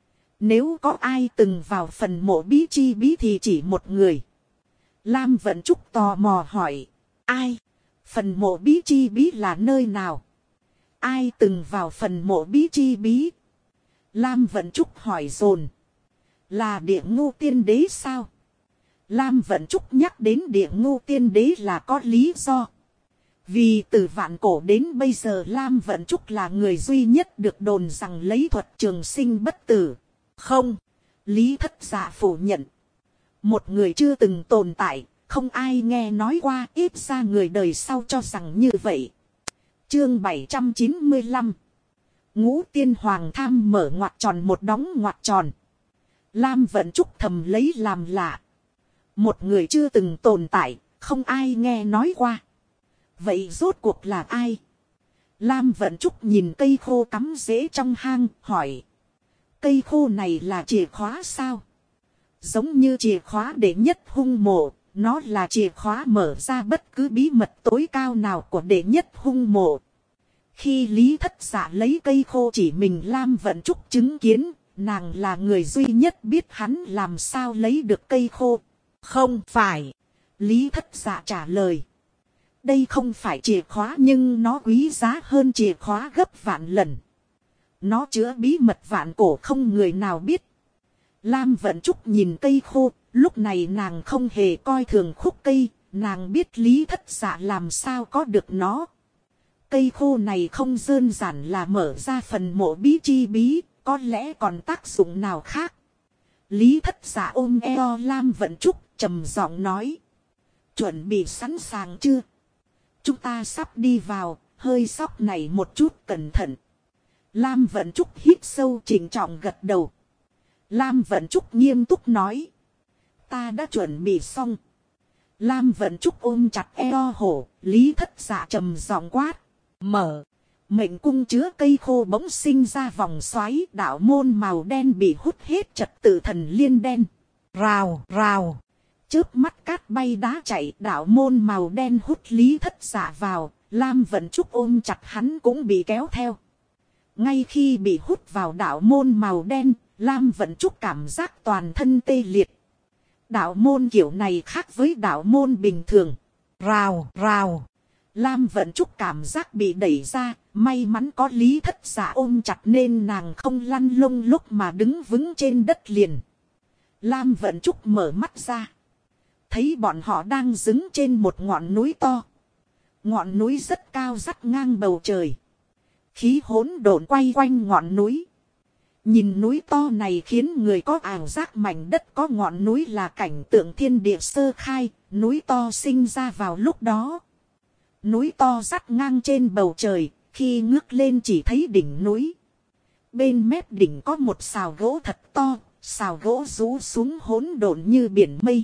Nếu có ai từng vào phần mộ bí chi bí thì chỉ một người. Lam Vận Trúc tò mò hỏi. Ai? Phần mộ bí chi bí là nơi nào? Ai từng vào phần mộ bí chi bí? Lam Vận Trúc hỏi dồn. Là Địa Ngưu Tiên Đế sao? Lam Vận Trúc nhắc đến Địa Ngưu Tiên Đế là có lý do. Vì từ vạn cổ đến bây giờ Lam Vận Trúc là người duy nhất được đồn rằng lấy thuật trường sinh bất tử. Không, Lý Thất Dạ phủ nhận. Một người chưa từng tồn tại, không ai nghe nói qua, ít ra người đời sau cho rằng như vậy. Chương 795. Ngũ Tiên Hoàng tham mở ngoặc tròn một đóng ngoặc tròn. Lam Vận Trúc thầm lấy làm lạ. Một người chưa từng tồn tại, không ai nghe nói qua. Vậy rốt cuộc là ai? Lam Vận Trúc nhìn cây khô cắm rễ trong hang, hỏi. Cây khô này là chìa khóa sao? Giống như chìa khóa đệ nhất hung mộ, nó là chìa khóa mở ra bất cứ bí mật tối cao nào của đệ nhất hung mộ. Khi Lý Thất Dạ lấy cây khô chỉ mình Lam Vận Trúc chứng kiến, nàng là người duy nhất biết hắn làm sao lấy được cây khô. Không phải. Lý Thất Dạ trả lời. Đây không phải chìa khóa nhưng nó quý giá hơn chìa khóa gấp vạn lần. Nó chứa bí mật vạn cổ không người nào biết. Lam Vận Trúc nhìn cây khô, Lúc này nàng không hề coi thường khúc cây, nàng biết Lý Thất Dạ làm sao có được nó. Cây khô này không đơn giản là mở ra phần mộ bí chi bí, có lẽ còn tác dụng nào khác. Lý Thất Dạ ôm eo Lam Vận Trúc, trầm giọng nói. Chuẩn bị sẵn sàng chưa? Chúng ta sắp đi vào, hơi sóc này một chút, cẩn thận. Lam Vận Trúc hít sâu trịnh trọng gật đầu. Lam Vận Trúc nghiêm túc nói. Ta đã chuẩn bị xong. Lam Vận Trúc ôm chặt eo hổ, Lý Thất Dạ trầm giọng quát. Mở. Mệnh cung chứa cây khô bỗng sinh ra vòng xoáy, đạo môn màu đen bị hút hết trật tự thần liên đen. Rào, rào. Chớp mắt cát bay đá chạy, đạo môn màu đen hút Lý Thất Dạ vào, Lam Vận Trúc ôm chặt hắn cũng bị kéo theo. Ngay khi bị hút vào đạo môn màu đen, Lam Vận Trúc cảm giác toàn thân tê liệt. Đạo môn kiểu này khác với đạo môn bình thường. Rào, rào. Lam Vận Trúc cảm giác bị đẩy ra, may mắn có Lý Thất Dạ ôm chặt nên nàng không lăn lông lúc mà đứng vững trên đất liền. Lam Vận Trúc mở mắt ra. Thấy bọn họ đang đứng trên một ngọn núi to. Ngọn núi rất cao dắt ngang bầu trời. Khí hỗn độn quay quanh ngọn núi. Nhìn núi to này khiến người có ảo giác mảnh đất có ngọn núi là cảnh tượng thiên địa sơ khai, núi to sinh ra vào lúc đó. Núi to dắt ngang trên bầu trời, khi ngước lên chỉ thấy đỉnh núi. Bên mép đỉnh có một sào gỗ thật to, sào gỗ rũ xuống hỗn độn như biển mây.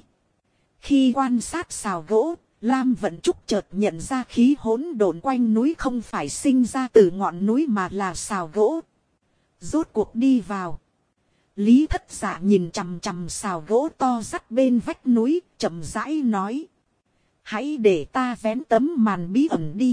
Khi quan sát sào gỗ, Lam Vận Trúc chợt nhận ra khí hỗn độn quanh núi không phải sinh ra từ ngọn núi mà là sào gỗ. Rốt cuộc đi vào. Lý Thất Dạ nhìn chằm chằm sào gỗ to dắt bên vách núi, chậm rãi nói. Hãy để ta vén tấm màn bí ẩn đi.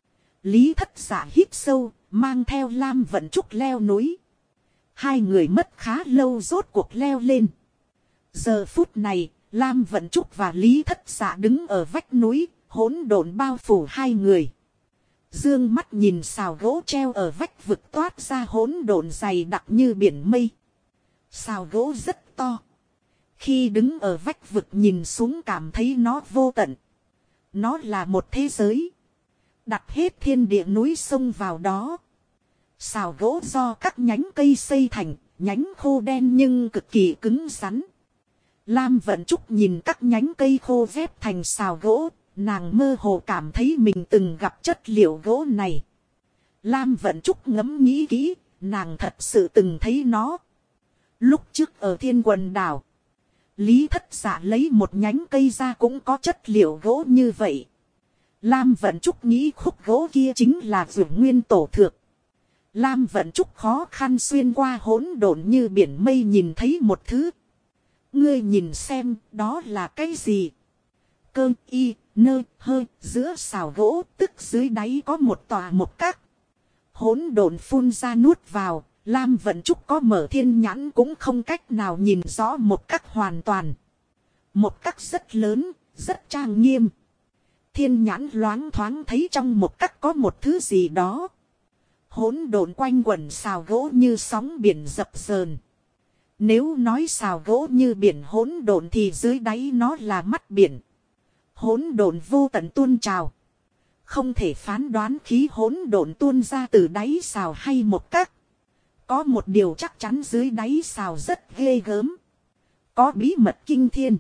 Lý Thất Dạ hít sâu, mang theo Lam Vận Trúc leo núi. Hai người mất khá lâu rốt cuộc leo lên. Giờ phút này, Lam Vận Trúc và Lý Thất Dạ đứng ở vách núi, hỗn độn bao phủ hai người. Dương mắt nhìn sào gỗ treo ở vách vực toát ra hỗn độn dày đặc như biển mây. Sào gỗ rất to. Khi đứng ở vách vực nhìn xuống cảm thấy nó vô tận. Nó là một thế giới. Đặt hết thiên địa núi sông vào đó. Sào gỗ do các nhánh cây xây thành, nhánh khô đen nhưng cực kỳ cứng rắn. Lam Vận Trúc nhìn các nhánh cây khô vép thành sào gỗ, nàng mơ hồ cảm thấy mình từng gặp chất liệu gỗ này. Lam Vận Trúc ngẫm nghĩ kỹ, nàng thật sự từng thấy nó. Lúc trước ở Thiên Quần Đảo, Lý Thất Dạ lấy một nhánh cây ra cũng có chất liệu gỗ như vậy. Lam Vận Trúc nghĩ khúc gỗ kia chính là Dược Nguyên Tổ Thược. Lam Vận Trúc khó khăn xuyên qua hỗn độn như biển mây nhìn thấy một thứ. Ngươi nhìn xem, đó là cái gì? Cơ y, nơ, hơi, giữa xào gỗ, tức dưới đáy có một tòa một các. Hỗn độn phun ra nuốt vào, Lam Vận Trúc có mở thiên nhãn cũng không cách nào nhìn rõ một các hoàn toàn. Một các rất lớn, rất trang nghiêm. Thiên nhãn loáng thoáng thấy trong một các có một thứ gì đó. Hỗn độn quanh quẩn xào gỗ như sóng biển dập dờn. Nếu nói xào gỗ như biển hỗn độn thì dưới đáy nó là mắt biển. Hỗn độn vô tận tuôn trào. Không thể phán đoán khí hỗn độn tuôn ra từ đáy xào hay một các. Có một điều chắc chắn dưới đáy xào rất ghê gớm. Có bí mật kinh thiên.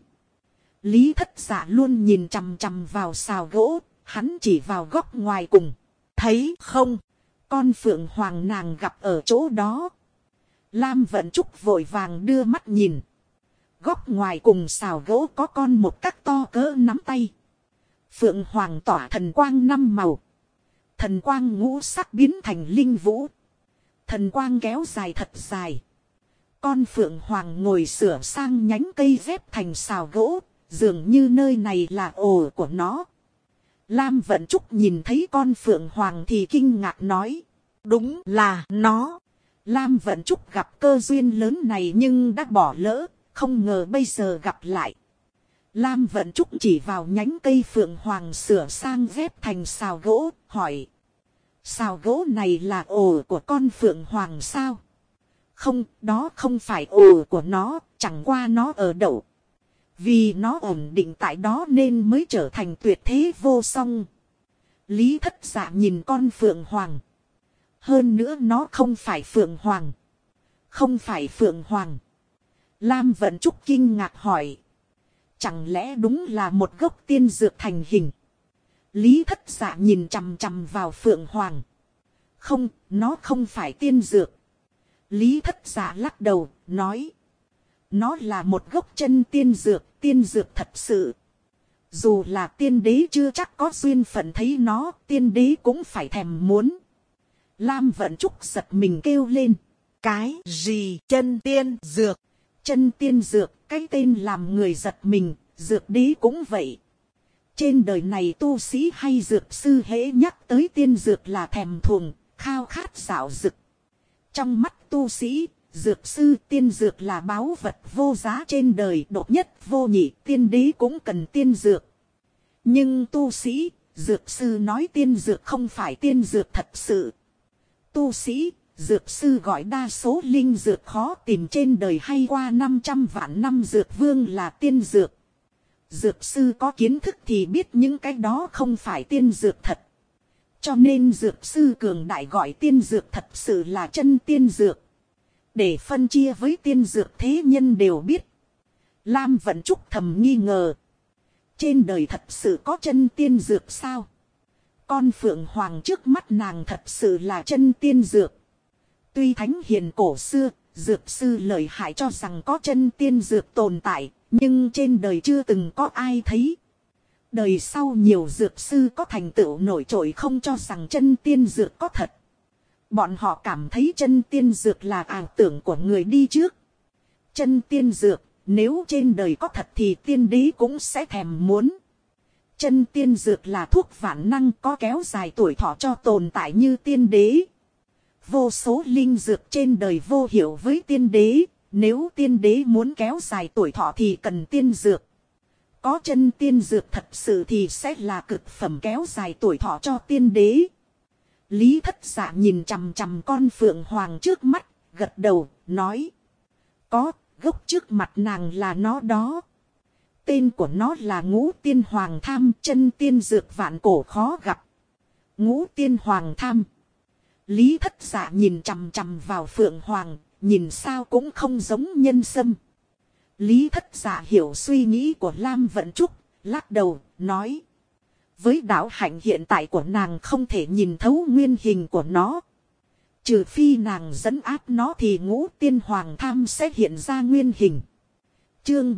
Lý Thất Dạ luôn nhìn chằm chằm vào xào gỗ, hắn chỉ vào góc ngoài cùng. Thấy không? Con phượng hoàng nàng gặp ở chỗ đó. Lam Vận Trúc vội vàng đưa mắt nhìn. Góc ngoài cùng xào gỗ có con một các to cỡ nắm tay. Phượng hoàng tỏa thần quang 5 màu. Thần quang ngũ sắc biến thành linh vũ. Thần quang kéo dài thật dài. Con phượng hoàng ngồi sửa sang nhánh cây ghép thành xào gỗ. Dường như nơi này là ổ của nó. Lam Vận Trúc nhìn thấy con phượng hoàng thì kinh ngạc nói. Đúng là nó. Lam Vận Trúc gặp cơ duyên lớn này nhưng đã bỏ lỡ. Không ngờ bây giờ gặp lại. Lam Vận Trúc chỉ vào nhánh cây phượng hoàng sửa sang ghép thành xào gỗ. Hỏi. Xào gỗ này là ổ của con phượng hoàng sao? Không, đó không phải ổ của nó. Chẳng qua nó ở đậu. Vì nó ổn định tại đó nên mới trở thành tuyệt thế vô song. Lý Thất Dạ nhìn con phượng hoàng. Hơn nữa nó không phải phượng hoàng. Không phải phượng hoàng. Lam Vận Trúc kinh ngạc hỏi. Chẳng lẽ đúng là một gốc tiên dược thành hình? Lý Thất Dạ nhìn chằm chằm vào phượng hoàng. Không, nó không phải tiên dược. Lý Thất Dạ lắc đầu, nói. Nó là một gốc chân tiên dược thật sự. Dù là tiên đế chưa chắc có duyên phận thấy nó, tiên đế cũng phải thèm muốn. Lam Vận Trúc giật mình kêu lên. Cái gì chân tiên dược? Chân tiên dược, cái tên làm người giật mình, dược đế cũng vậy. Trên đời này tu sĩ hay dược sư hễ nhắc tới tiên dược là thèm thuồng, khao khát dạo dực. Trong mắt tu sĩ, dược sư tiên dược là báu vật vô giá trên đời, độc nhất vô nhị, tiên đế cũng cần tiên dược. Nhưng tu sĩ, dược sư nói tiên dược không phải tiên dược thật sự. Tu sĩ, dược sư gọi đa số linh dược khó tìm trên đời hay qua 500 vạn năm dược vương là tiên dược. Dược sư có kiến thức thì biết những cái đó không phải tiên dược thật. Cho nên dược sư cường đại gọi tiên dược thật sự là chân tiên dược. Để phân chia với tiên dược thế nhân đều biết. Lam Vận Trúc thầm nghi ngờ. Trên đời thật sự có chân tiên dược sao? Con phượng hoàng trước mắt nàng thật sự là chân tiên dược. Tuy thánh hiền cổ xưa, dược sư lợi hại cho rằng có chân tiên dược tồn tại, nhưng trên đời chưa từng có ai thấy. Đời sau nhiều dược sư có thành tựu nổi trội không cho rằng chân tiên dược có thật. Bọn họ cảm thấy chân tiên dược là ảo tưởng của người đi trước. Chân tiên dược, nếu trên đời có thật thì tiên đế cũng sẽ thèm muốn. Chân tiên dược là thuốc vạn năng có kéo dài tuổi thọ cho tồn tại như tiên đế. Vô số linh dược trên đời vô hiệu với tiên đế. Nếu tiên đế muốn kéo dài tuổi thọ thì cần tiên dược. Có chân tiên dược thật sự thì sẽ là cực phẩm kéo dài tuổi thọ cho tiên đế. Lý Thất Dạ nhìn chằm chằm con phượng hoàng trước mắt, gật đầu, nói. Có, gốc trước mặt nàng là nó đó. Tên của nó là Ngũ Tiên Hoàng Tham, chân tiên dược vạn cổ khó gặp. Ngũ Tiên Hoàng Tham. Lý Thất Dạ nhìn chằm chằm vào phượng hoàng, nhìn sao cũng không giống nhân sâm. Lý Thất Dạ hiểu suy nghĩ của Lam Vận Trúc, lắc đầu, nói. Với đạo hạnh hiện tại của nàng không thể nhìn thấu nguyên hình của nó. Trừ phi nàng dẫn áp nó thì Ngũ Tiên Hoàng Tham sẽ hiện ra nguyên hình. Chương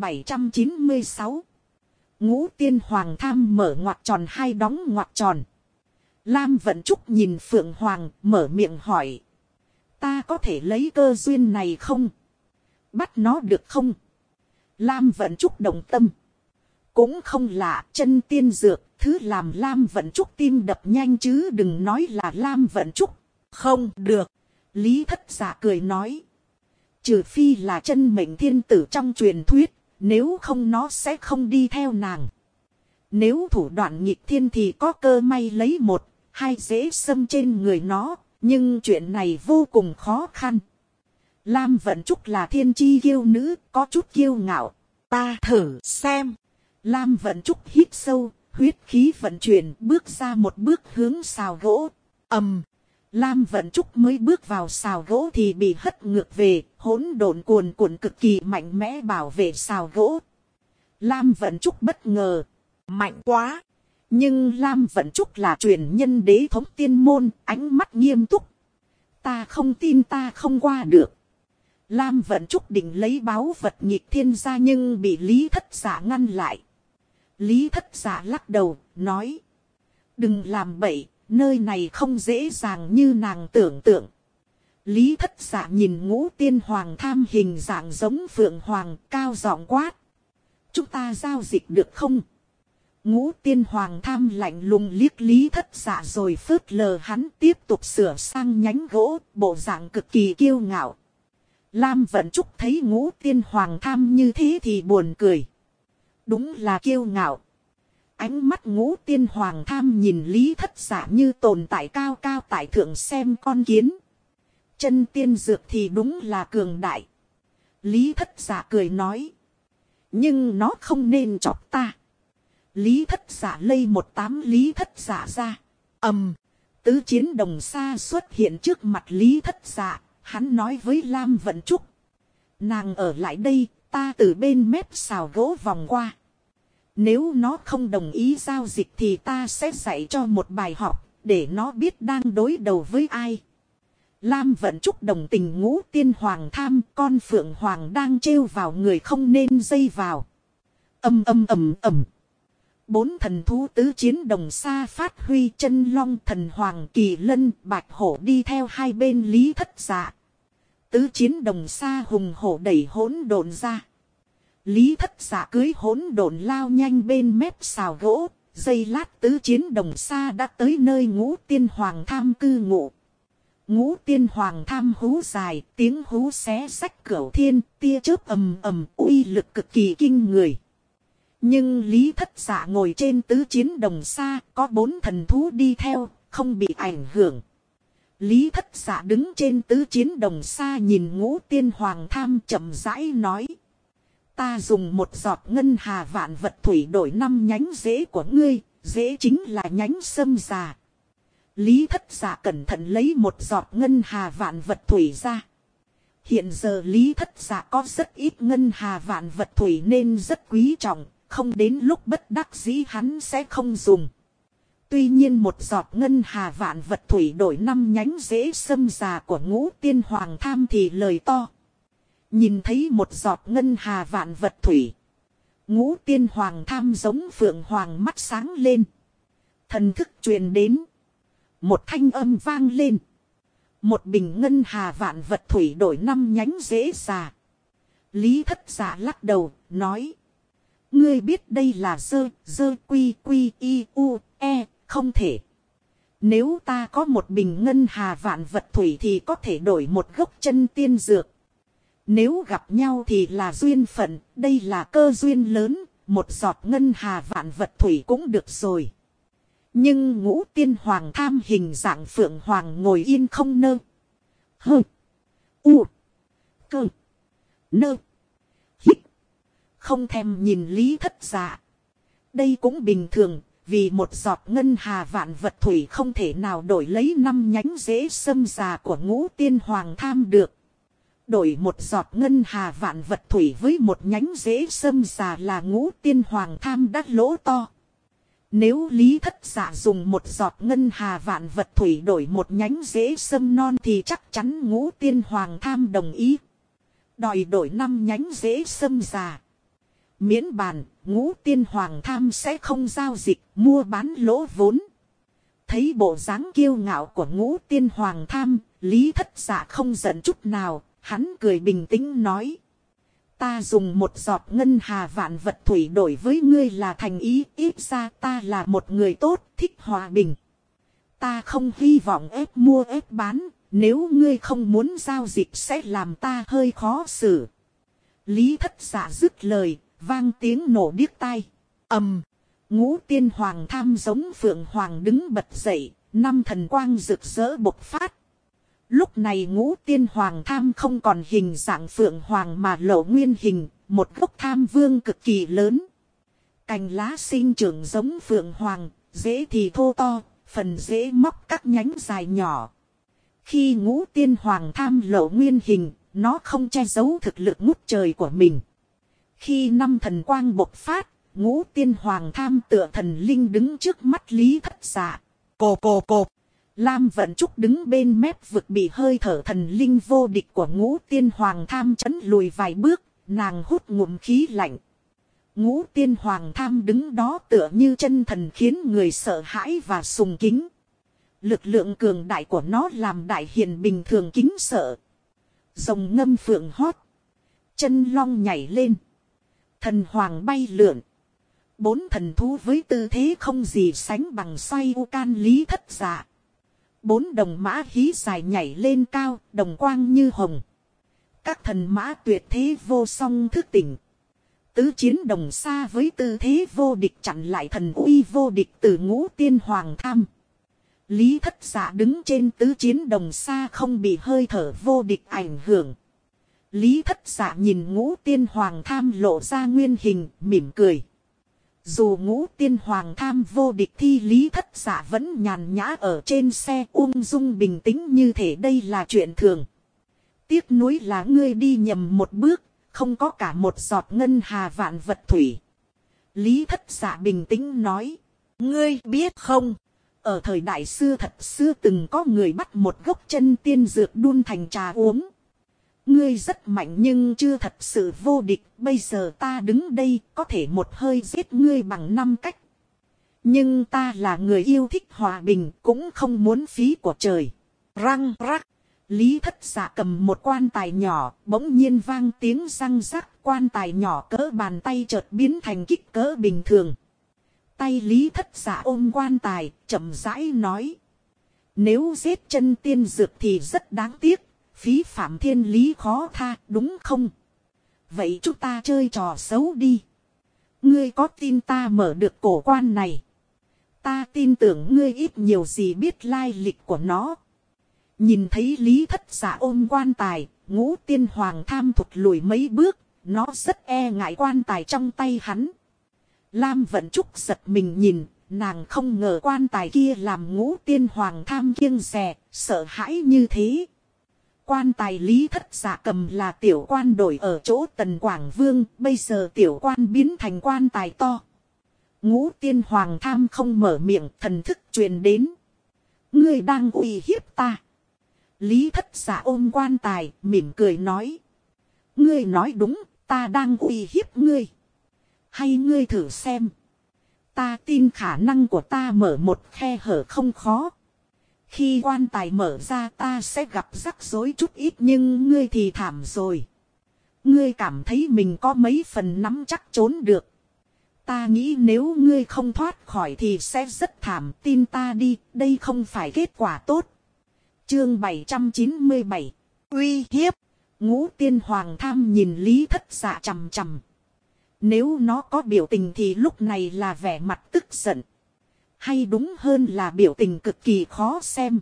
796. Ngũ Tiên Hoàng Tham mở ngoặc tròn hay đóng ngoặc tròn. Lam Vận Trúc nhìn phượng hoàng, mở miệng hỏi. Ta có thể lấy cơ duyên này không? Bắt nó được không? Lam Vận Trúc đồng tâm. Cũng không lạ, chân tiên dược, thứ làm Lam Vận Trúc tim đập nhanh chứ đừng nói là Lam Vận Trúc. Không được. Lý Thất Dạ cười nói. Trừ phi là chân mệnh thiên tử trong truyền thuyết, nếu không nó sẽ không đi theo nàng. Nếu thủ đoạn nghịch thiên thì có cơ may lấy một, hai dễ xâm trên người nó, nhưng chuyện này vô cùng khó khăn. Lam Vận Trúc là thiên chi kiêu nữ, có chút kiêu ngạo. Ta thử xem. Lam Vận Trúc hít sâu, huyết khí vận chuyển, bước ra một bước hướng xào gỗ. Lam Vận Trúc mới bước vào xào gỗ thì bị hất ngược về, hỗn độn cuồn cuộn cực kỳ mạnh mẽ bảo vệ xào gỗ. Lam Vận Trúc bất ngờ, mạnh quá. Nhưng Lam Vận Trúc là truyền nhân đế thống tiên môn, ánh mắt nghiêm túc. Ta không tin ta không qua được. Lam Vận Trúc định lấy báu vật nghịch thiên ra nhưng bị Lý Thất Dạ ngăn lại. Lý Thất Dạ lắc đầu, nói. Đừng làm bậy, nơi này không dễ dàng như nàng tưởng tượng. Lý Thất Dạ nhìn Ngũ Tiên Hoàng Tham hình dạng giống phượng hoàng, cao giọng quát. Chúng ta giao dịch được không? Ngũ Tiên Hoàng Tham lạnh lùng liếc Lý Thất Dạ rồi phớt lờ hắn, tiếp tục sửa sang nhánh gỗ, bộ dạng cực kỳ kiêu ngạo. Lam Vận Trúc thấy Ngũ Tiên Hoàng Tham như thế thì buồn cười. Đúng là kiêu ngạo. Ánh mắt Ngũ Tiên Hoàng Tham nhìn Lý Thất Dạ như tồn tại cao cao tại thượng xem con kiến. Chân tiên dược thì đúng là cường đại. Lý Thất Dạ cười nói. Nhưng nó không nên chọc ta. Lý Thất Dạ lây 18 Lý Thất Dạ ra. Tứ chiến đồng xa xuất hiện trước mặt Lý Thất Dạ. Hắn nói với Lam Vận Trúc. Nàng ở lại đây, ta từ bên mép xào gỗ vòng qua. Nếu nó không đồng ý giao dịch thì ta sẽ dạy cho một bài học, để nó biết đang đối đầu với ai. Lam Vận Trúc đồng tình Ngũ Tiên Hoàng tham, con Phượng Hoàng đang trêu vào người không nên dây vào. Bốn thần thú tứ chiến đồng xa phát huy, chân long, thần hoàng, kỳ lân, bạch hổ đi theo hai bên Lý Thất Dạ. Tứ chiến đồng xa hùng hổ đẩy hỗn độn ra. Lý Thất Dạ cưới hỗn độn lao nhanh bên mép xào gỗ. Giây lát tứ chiến đồng xa đã tới nơi Ngũ Tiên Hoàng tham cư ngụ. Ngũ Tiên Hoàng tham hú dài, tiếng hú xé xách cửu thiên, tia chớp ầm ầm, uy lực cực kỳ kinh người. Nhưng Lý Thất Dạ ngồi trên tứ chiến đồng xa, có 4 thần thú đi theo, không bị ảnh hưởng. Lý Thất Dạ đứng trên tứ chiến đồng xa nhìn Ngũ Tiên Hoàng tham chậm rãi nói. Ta dùng một giọt ngân hà vạn vật thủy đổi 5 nhánh rễ của ngươi, rễ chính là nhánh sâm già. Lý Thất Dạ cẩn thận lấy một giọt ngân hà vạn vật thủy ra. Hiện giờ Lý Thất Dạ có rất ít ngân hà vạn vật thủy nên rất quý trọng, không đến lúc bất đắc dĩ hắn sẽ không dùng. Tuy nhiên một giọt ngân hà vạn vật thủy đổi 5 nhánh rễ sâm già của Ngũ Tiên Hoàng tham thì lời to. Nhìn thấy một giọt ngân hà vạn vật thủy, Ngũ Tiên Hoàng tham giống Phượng Hoàng mắt sáng lên. Thần thức truyền đến. Một thanh âm vang lên. Một bình ngân hà vạn vật thủy đổi 5 nhánh rễ già. Lý Thất Dạ lắc đầu, nói. Ngươi biết đây là dơ quy quy y u e, không thể. Nếu ta có một bình ngân hà vạn vật thủy thì có thể đổi một gốc chân tiên dược. Nếu gặp nhau thì là duyên phận, đây là cơ duyên lớn, một giọt ngân hà vạn vật thủy cũng được rồi. Nhưng Ngũ Tiên Hoàng tham hình dạng Phượng Hoàng ngồi yên không nơ. Hơ. U. Cơ. Nơ. Hít. Không thèm nhìn Lý Thất Dạ. Đây cũng bình thường, vì một giọt ngân hà vạn vật thủy không thể nào đổi lấy 5 nhánh rễ sâm già của Ngũ Tiên Hoàng tham được. Đổi một giọt ngân hà vạn vật thủy với một nhánh rễ sâm già là Ngũ Tiên Hoàng tham đắt lỗ to. Nếu Lý Thất Dạ dùng một giọt ngân hà vạn vật thủy đổi một nhánh rễ sâm non thì chắc chắn Ngũ Tiên Hoàng tham đồng ý. Đòi đổi 5 nhánh rễ sâm già. Miễn bàn, Ngũ Tiên Hoàng tham sẽ không giao dịch, mua bán lỗ vốn. Thấy bộ dáng kiêu ngạo của Ngũ Tiên Hoàng tham, Lý Thất Dạ không giận chút nào, hắn cười bình tĩnh nói. Ta dùng một giọt ngân hà vạn vật thủy đổi với ngươi là thành ý, ít ra ta là một người tốt, thích hòa bình. Ta không hy vọng ép mua ép bán, nếu ngươi không muốn giao dịch sẽ làm ta hơi khó xử. Lý Thất Dạ dứt lời, vang tiếng nổ điếc tai. Ngũ Tiên Hoàng tham giống Phượng Hoàng đứng bật dậy, 5 thần quang rực rỡ bộc phát. Lúc này Ngũ Tiên Hoàng tham không còn hình dạng Phượng Hoàng mà lộ nguyên hình, một gốc tham vương cực kỳ lớn. Cành lá sinh trưởng giống Phượng Hoàng, rễ thì thô to, phần rễ móc các nhánh dài nhỏ. Khi Ngũ Tiên Hoàng tham lộ nguyên hình, nó không che giấu thực lực ngút trời của mình. Khi 5 thần quang bộc phát, Ngũ Tiên Hoàng tham tựa thần linh đứng trước mắt Lý Thất Dạ. Cộp. Lam Vận Trúc đứng bên mép vực bị hơi thở thần linh vô địch của Ngũ Tiên Hoàng tham chấn lùi vài bước, nàng hút ngụm khí lạnh. Ngũ Tiên Hoàng tham đứng đó tựa như chân thần khiến người sợ hãi và sùng kính. Lực lượng cường đại của nó làm đại hiền bình thường kính sợ. Rồng ngâm phượng hót. Chân long nhảy lên. Thần hoàng bay lượn. 4 thần thú với tư thế không gì sánh bằng xoay u can Lý Thất Dạ. 4 đồng mã hí dài nhảy lên cao, đồng quang như hồng. Các thần mã tuyệt thế vô song thức tỉnh. Tứ chiến đồng xa với tư thế vô địch chặn lại thần uy vô địch từ Ngũ Tiên Hoàng tham. Lý Thất Dạ đứng trên tứ chiến đồng xa không bị hơi thở vô địch ảnh hưởng. Lý Thất Dạ nhìn Ngũ Tiên Hoàng Tham lộ ra nguyên hình, mỉm cười. Dù Ngũ Tiên Hoàng Tham vô địch thì Lý Thất Dạ vẫn nhàn nhã ở trên xe, ung dung bình tĩnh như thể đây là chuyện thường. Tiếc nuối là ngươi đi nhầm một bước, không có cả một giọt ngân hà vạn vật thủy. Lý Thất Dạ bình tĩnh nói. Ngươi biết không, ở thời đại xưa thật xưa từng có người bắt một gốc chân tiên dược đun thành trà uống. Ngươi rất mạnh nhưng chưa thật sự vô địch. Bây giờ ta đứng đây có thể một hơi giết ngươi bằng 5 cách. Nhưng ta là người yêu thích hòa bình, cũng không muốn phí của trời. Răng rắc. Lý Thất Dạ cầm một quan tài nhỏ, bỗng nhiên vang tiếng răng rắc. Quan tài nhỏ cỡ bàn tay chợt biến thành kích cỡ bình thường. Tay Lý Thất Dạ ôm quan tài, chậm rãi nói. Nếu giết chân tiên dược thì rất đáng tiếc. Phí phạm thiên lý khó tha, đúng không? Vậy chúng ta chơi trò xấu đi. Ngươi có tin ta mở được cổ quan này? Ta tin tưởng ngươi ít nhiều gì biết lai lịch của nó. Nhìn thấy Lý Thất Dạ ôm quan tài, Ngũ Tiên Hoàng Tham thụt lùi mấy bước. Nó rất e ngại quan tài trong tay hắn. Lam Vận Trúc giật mình nhìn, nàng không ngờ quan tài kia làm Ngũ Tiên Hoàng Tham kiêng dè, sợ hãi như thế. Quan tài Lý Thất Dạ cầm là tiểu quan đổi ở chỗ Tần Quảng Vương, bây giờ tiểu quan biến thành quan tài to. Ngũ Tiên Hoàng Tham không mở miệng, thần thức truyền đến. Ngươi đang uy hiếp ta. Lý Thất Dạ ôm quan tài, mỉm cười nói. Ngươi nói đúng, ta đang uy hiếp ngươi. Hay ngươi thử xem. Ta tin khả năng của ta mở một khe hở không khó. Khi quan tài mở ra ta sẽ gặp rắc rối chút ít nhưng ngươi thì thảm rồi. Ngươi cảm thấy mình có mấy phần nắm chắc trốn được. Ta nghĩ nếu ngươi không thoát khỏi thì sẽ rất thảm, tin ta đi, đây không phải kết quả tốt. Chương 797 uy hiếp. Ngũ Tiên Hoàng Tham nhìn Lý Thất Dạ chằm chằm. Nếu nó có biểu tình thì lúc này là vẻ mặt tức giận. Hay đúng hơn là biểu tình cực kỳ khó xem.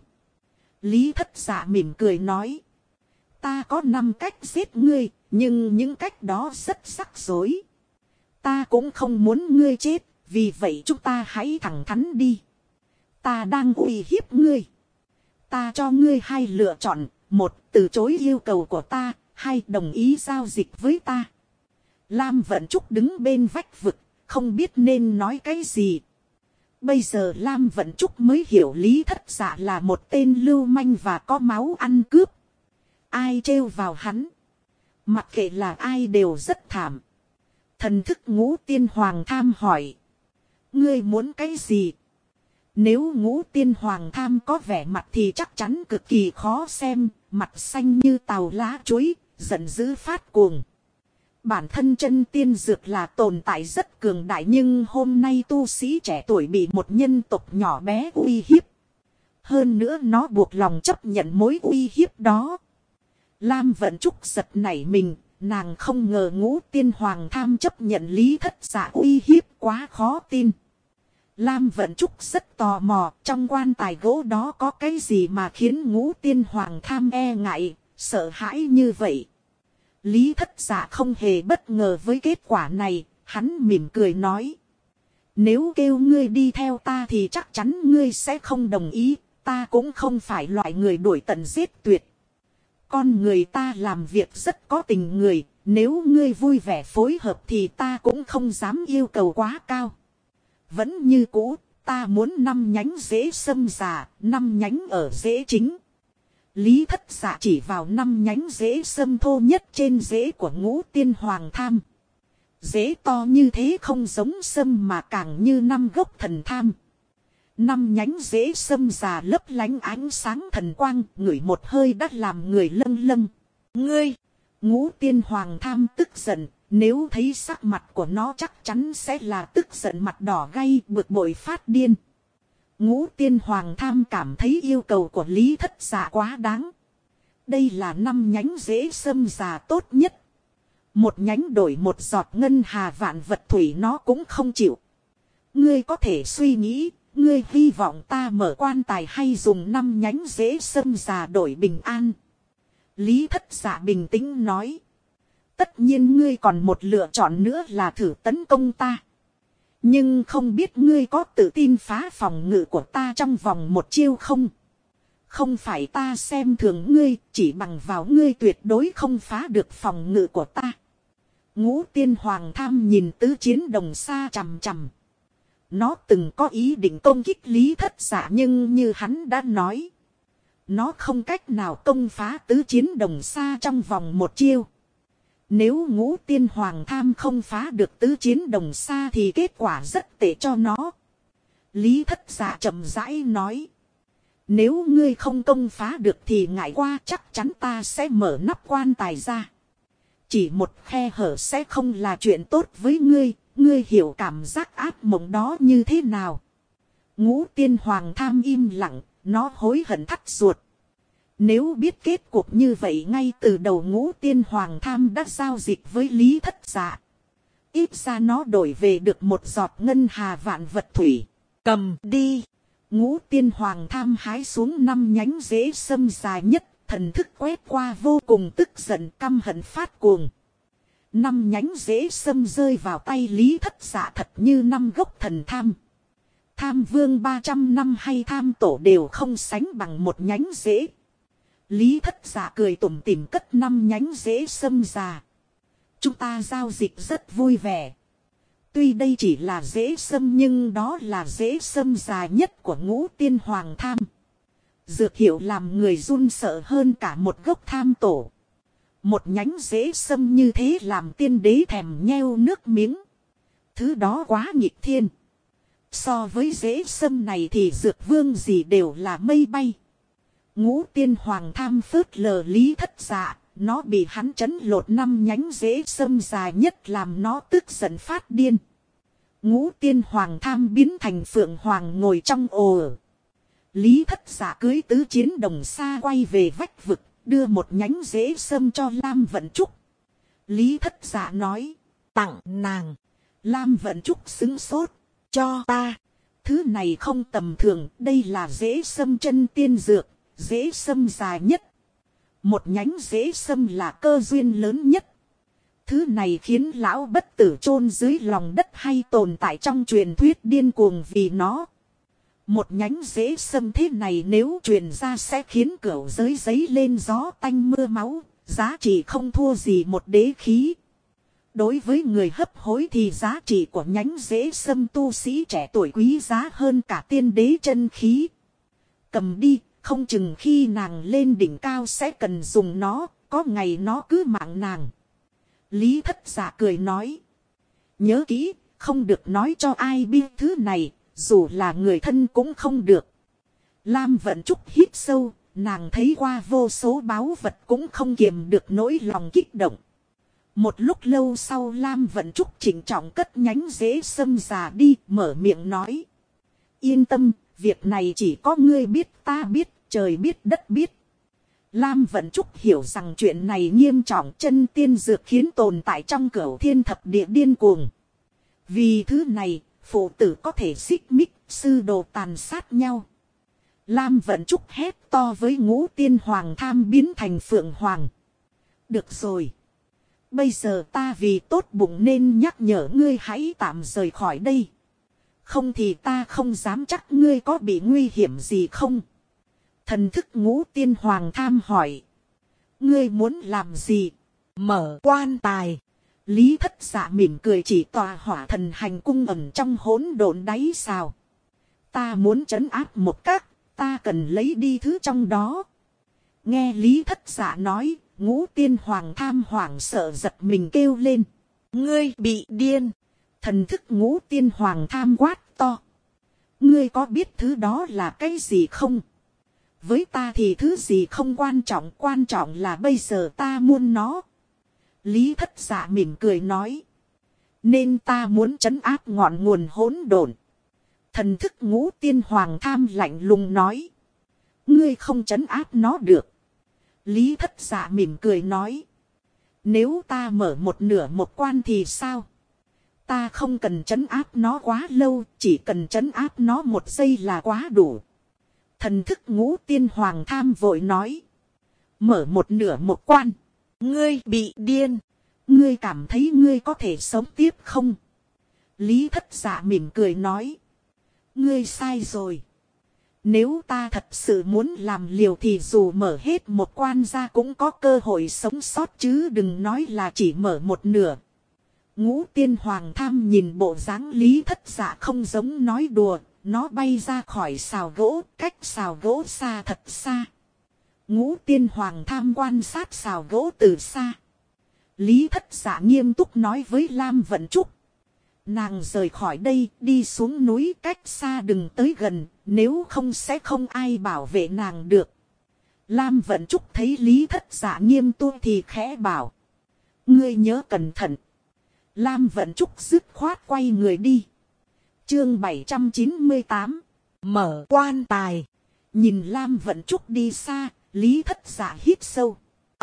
Lý Thất Dạ mỉm cười nói. Ta có 5 cách giết ngươi, nhưng những cách đó rất rắc rối. Ta cũng không muốn ngươi chết, vì vậy chúng ta hãy thẳng thắn đi. Ta đang uy hiếp ngươi. Ta cho ngươi 2 lựa chọn, 1 từ chối yêu cầu của ta, 2 đồng ý giao dịch với ta. Lam Vận Trúc đứng bên vách vực, không biết nên nói cái gì. Bây giờ Lam Vận Trúc mới hiểu Lý Thất Dạ là một tên lưu manh và có máu ăn cướp. Ai trêu vào hắn, mặc kệ là ai đều rất thảm. Thần thức Ngũ Tiên Hoàng Tham hỏi. Ngươi muốn cái gì? Nếu Ngũ Tiên Hoàng Tham có vẻ mặt thì chắc chắn cực kỳ khó xem. Mặt xanh như tàu lá chuối, giận dữ phát cuồng. Bản thân chân tiên dược là tồn tại rất cường đại nhưng hôm nay tu sĩ trẻ tuổi bị một nhân tộc nhỏ bé uy hiếp. Hơn nữa nó buộc lòng chấp nhận mối uy hiếp đó. Lam Vận Trúc giật nảy mình, nàng không ngờ Ngũ Tiên Hoàng Tham chấp nhận Lý Thất Dạ uy hiếp, quá khó tin. Lam Vận Trúc rất tò mò trong quan tài gỗ đó có cái gì mà khiến Ngũ Tiên Hoàng Tham e ngại, sợ hãi như vậy. Lý Thất Dạ không hề bất ngờ với kết quả này, hắn mỉm cười nói. Nếu kêu ngươi đi theo ta thì chắc chắn ngươi sẽ không đồng ý, ta cũng không phải loại người đuổi tận giết tuyệt. Con người ta làm việc rất có tình người, nếu ngươi vui vẻ phối hợp thì ta cũng không dám yêu cầu quá cao. Vẫn như cũ, ta muốn 5 nhánh rễ sâm già, 5 nhánh ở rễ chính. Lý Thất Dạ chỉ vào 5 nhánh rễ sâm thô nhất trên rễ của Ngũ Tiên Hoàng Tham. Rễ to như thế không giống sâm mà càng như 5 gốc thần tham. 5 nhánh rễ sâm già lấp lánh ánh sáng thần quang, ngửi một hơi đã làm người lâng lâng. Ngươi! Ngũ Tiên Hoàng Tham tức giận, nếu thấy sắc mặt của nó chắc chắn sẽ là tức giận mặt đỏ gay, bực bội phát điên. Ngũ Tiên Hoàng Tham cảm thấy yêu cầu của Lý Thất Dạ quá đáng. Đây là 5 nhánh rễ sâm già tốt nhất. Một nhánh đổi một giọt ngân hà vạn vật thủy nó cũng không chịu. Ngươi có thể suy nghĩ, ngươi hy vọng ta mở quan tài hay dùng 5 nhánh rễ sâm già đổi bình an. Lý Thất Dạ bình tĩnh nói. Tất nhiên ngươi còn một lựa chọn nữa là thử tấn công ta. Nhưng không biết ngươi có tự tin phá phòng ngự của ta trong vòng một chiêu không? Không phải ta xem thường ngươi, chỉ bằng vào ngươi tuyệt đối không phá được phòng ngự của ta. Ngũ Tiên Hoàng Tham nhìn Tứ Chiến Đồng xa chằm chằm. Nó từng có ý định công kích Lý Thất Dạ, nhưng như hắn đã nói, nó không cách nào công phá Tứ Chiến Đồng xa trong vòng một chiêu. Nếu Ngũ Tiên Hoàng Tham không phá được Tứ Chiến Đồng xa thì kết quả rất tệ cho nó. Lý Thất Dạ chậm rãi nói. Nếu ngươi không công phá được thì ngại qua, chắc chắn ta sẽ mở nắp quan tài ra. Chỉ một khe hở sẽ không là chuyện tốt với ngươi, ngươi hiểu cảm giác ác mộng đó như thế nào. Ngũ Tiên Hoàng Tham im lặng, nó hối hận thắt ruột. Nếu biết kết cục như vậy ngay từ đầu, Ngũ Tiên Hoàng Tham đã giao dịch với Lý Thất Dạ. Ít ra nó đổi về được một giọt ngân hà vạn vật thủy. Cầm đi. Ngũ Tiên Hoàng Tham hái xuống 5 nhánh rễ sâm dài nhất, thần thức quét qua vô cùng tức giận, căm hận phát cuồng. 5 nhánh rễ sâm rơi vào tay Lý Thất Dạ thật như 5 gốc thần tham. Tham Vương 300 năm hay Tham Tổ đều không sánh bằng một nhánh rễ. Lý Thất Dạ cười tủm tỉm cất 5 nhánh rễ sâm già. Chúng ta giao dịch rất vui vẻ. Tuy đây chỉ là rễ sâm nhưng đó là rễ sâm dài nhất của Ngũ Tiên Hoàng Tham. Dược hiệu làm người run sợ hơn cả một gốc Tham Tổ. Một nhánh rễ sâm như thế làm tiên đế thèm nheo nước miếng. Thứ đó quá nghịch thiên. So với rễ sâm này thì dược vương gì đều là mây bay. Ngũ Tiên Hoàng Tham phớt lờ Lý Thất Dạ. Nó bị hắn trấn lột 5 nhánh rễ sâm dài nhất làm nó tức giận phát điên. Ngũ Tiên Hoàng Tham biến thành Phượng Hoàng ngồi trong ồ. Lý Thất Dạ cưới Tứ Chiến Đồng xa quay về vách vực, đưa một nhánh rễ sâm cho Lam Vận Trúc. Lý Thất Dạ nói, tặng nàng. Lam Vận Trúc sững sốt, cho ta. Thứ này không tầm thường, đây là rễ sâm chân tiên dược, rễ sâm dài nhất. Một nhánh rễ sâm là cơ duyên lớn nhất. Thứ này khiến lão bất tử chôn dưới lòng đất hay tồn tại trong truyền thuyết điên cuồng vì nó. Một nhánh rễ sâm thế này nếu truyền ra sẽ khiến cửu giới giấy lên gió tanh mưa máu, giá trị không thua gì một đế khí. Đối với người hấp hối thì giá trị của nhánh rễ sâm tu sĩ trẻ tuổi quý giá hơn cả tiên đế chân khí. Cầm đi, không chừng khi nàng lên đỉnh cao sẽ cần dùng nó, có ngày nó cứ mạng nàng. Lý Thất Dạ cười nói. Nhớ kỹ, không được nói cho ai biết thứ này, dù là người thân cũng không được. Lam Vận Trúc hít sâu, nàng thấy qua vô số báu vật cũng không kiềm được nỗi lòng kích động. Một lúc lâu sau Lam Vận Trúc chỉnh trọng cất nhánh rễ sâm già đi, mở miệng nói. Yên tâm, việc này chỉ có ngươi biết, ta biết, trời biết đất biết. Lam Vận Trúc hiểu rằng chuyện này nghiêm trọng, chân tiên dược khiến tồn tại trong cửu thiên thập địa điên cuồng. Vì thứ này, phụ tử có thể xích mích, sư đồ tàn sát nhau. Lam Vận Trúc hét to với Ngũ Tiên Hoàng Tham biến thành Phượng Hoàng. Được rồi. Bây giờ ta vì tốt bụng nên nhắc nhở ngươi hãy tạm rời khỏi đây. Không thì ta không dám chắc ngươi có bị nguy hiểm gì không. Thần thức Ngũ Tiên Hoàng Tham hỏi. Ngươi muốn làm gì? Mở quan tài. Lý Thất Dạ mỉm cười chỉ tòa hỏa thần hành cung ẩn trong hỗn độn đáy xào. Ta muốn trấn áp một cách, ta cần lấy đi thứ trong đó. Nghe Lý Thất Dạ nói, Ngũ Tiên Hoàng Tham hoảng sợ giật mình kêu lên. Ngươi bị điên. Thần thức Ngũ Tiên Hoàng Tham quát to. Ngươi có biết thứ đó là cái gì không? Với ta thì thứ gì không quan trọng là bây giờ ta muốn nó. Lý Thất Dạ mỉm cười nói. Nên ta muốn trấn áp ngọn nguồn hỗn độn. Thần thức Ngũ Tiên Hoàng Tham lạnh lùng nói. Ngươi không trấn áp nó được. Lý Thất Dạ mỉm cười nói. Nếu ta mở một nửa một quan thì sao? Ta không cần trấn áp nó quá lâu, chỉ cần trấn áp nó 1 giây là quá đủ. Thần thức Ngũ Tiên Hoàng Tham vội nói. Mở một nửa một quan. Ngươi bị điên. Ngươi cảm thấy ngươi có thể sống tiếp không? Lý Thất Dạ mỉm cười nói. Ngươi sai rồi. Nếu ta thật sự muốn làm liều thì dù mở hết một quan ra cũng có cơ hội sống sót chứ đừng nói là chỉ mở một nửa. Ngũ Tiên Hoàng Tham nhìn bộ dáng Lý Thất Dạ không giống nói đùa, nó bay ra khỏi xào gỗ, cách xào gỗ xa thật xa. Ngũ Tiên Hoàng Tham quan sát xào gỗ từ xa. Lý Thất Dạ nghiêm túc nói với Lam Vận Trúc. Nàng rời khỏi đây, đi xuống núi cách xa đừng tới gần, nếu không sẽ không ai bảo vệ nàng được. Lam Vận Trúc thấy Lý Thất Dạ nghiêm túc thì khẽ bảo. Ngươi nhớ cẩn thận. Lam Vận Trúc dứt khoát quay người đi. Chương 798. Mở quan tài. Nhìn Lam Vận Trúc đi xa, Lý Thất Dạ hít sâu.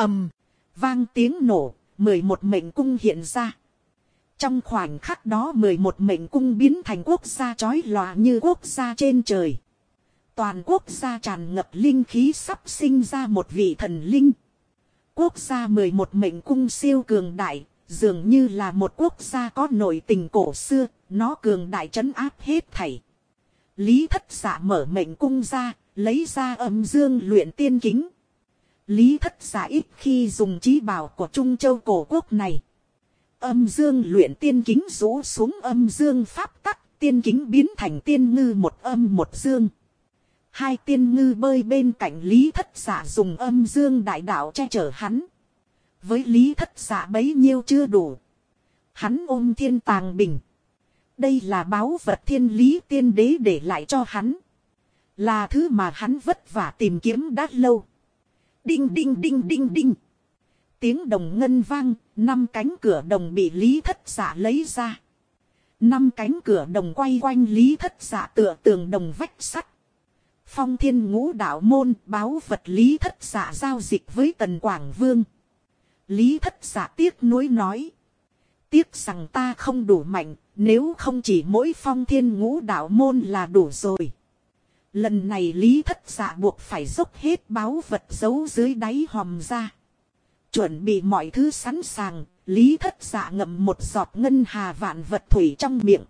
Vang tiếng nổ, 11 mệnh cung hiện ra. Trong khoảnh khắc đó 11 mệnh cung biến thành quốc gia chói lòa như quốc gia trên trời. Toàn quốc gia tràn ngập linh khí sắp sinh ra một vị thần linh. Quốc gia 11 mệnh cung siêu cường đại, dường như là một quốc gia có nội tình cổ xưa, nó cường đại trấn áp hết thảy. Lý Thất Dạ mở mệnh cung ra, lấy ra âm dương luyện tiên kính. Lý Thất Dạ ít khi dùng trí bảo của Trung Châu cổ quốc này. Âm dương luyện tiên kính rũ xuống âm dương pháp tắc, tiên kính biến thành tiên ngư một âm một dương. Hai tiên ngư bơi bên cạnh Lý Thất Dạ dùng âm dương đại đạo che chở hắn. Với Lý Thất Dạ bấy nhiêu chưa đủ. Hắn ôm thiên tàng bình. Đây là báu vật thiên lý tiên đế để lại cho hắn. Là thứ mà hắn vất vả tìm kiếm đã lâu. Đinh đinh đinh đinh đinh. Tiếng đồng ngân vang, 5 cánh cửa đồng bị Lý Thất Dạ lấy ra. 5 cánh cửa đồng quay quanh Lý Thất Dạ tựa tường đồng vách sắt. Phong Thiên Ngũ Đạo môn, báu vật Lý Thất Dạ giao dịch với Tần Quảng Vương. Lý Thất Dạ tiếc nuối nói. Tiếc rằng ta không đủ mạnh, nếu không chỉ mỗi Phong Thiên Ngũ Đạo môn là đủ rồi. Lần này Lý Thất Dạ buộc phải dốc hết báu vật giấu dưới đáy hòm ra. Chuẩn bị mọi thứ sẵn sàng, Lý Thất Dạ ngậm một giọt ngân hà vạn vật thủy trong miệng.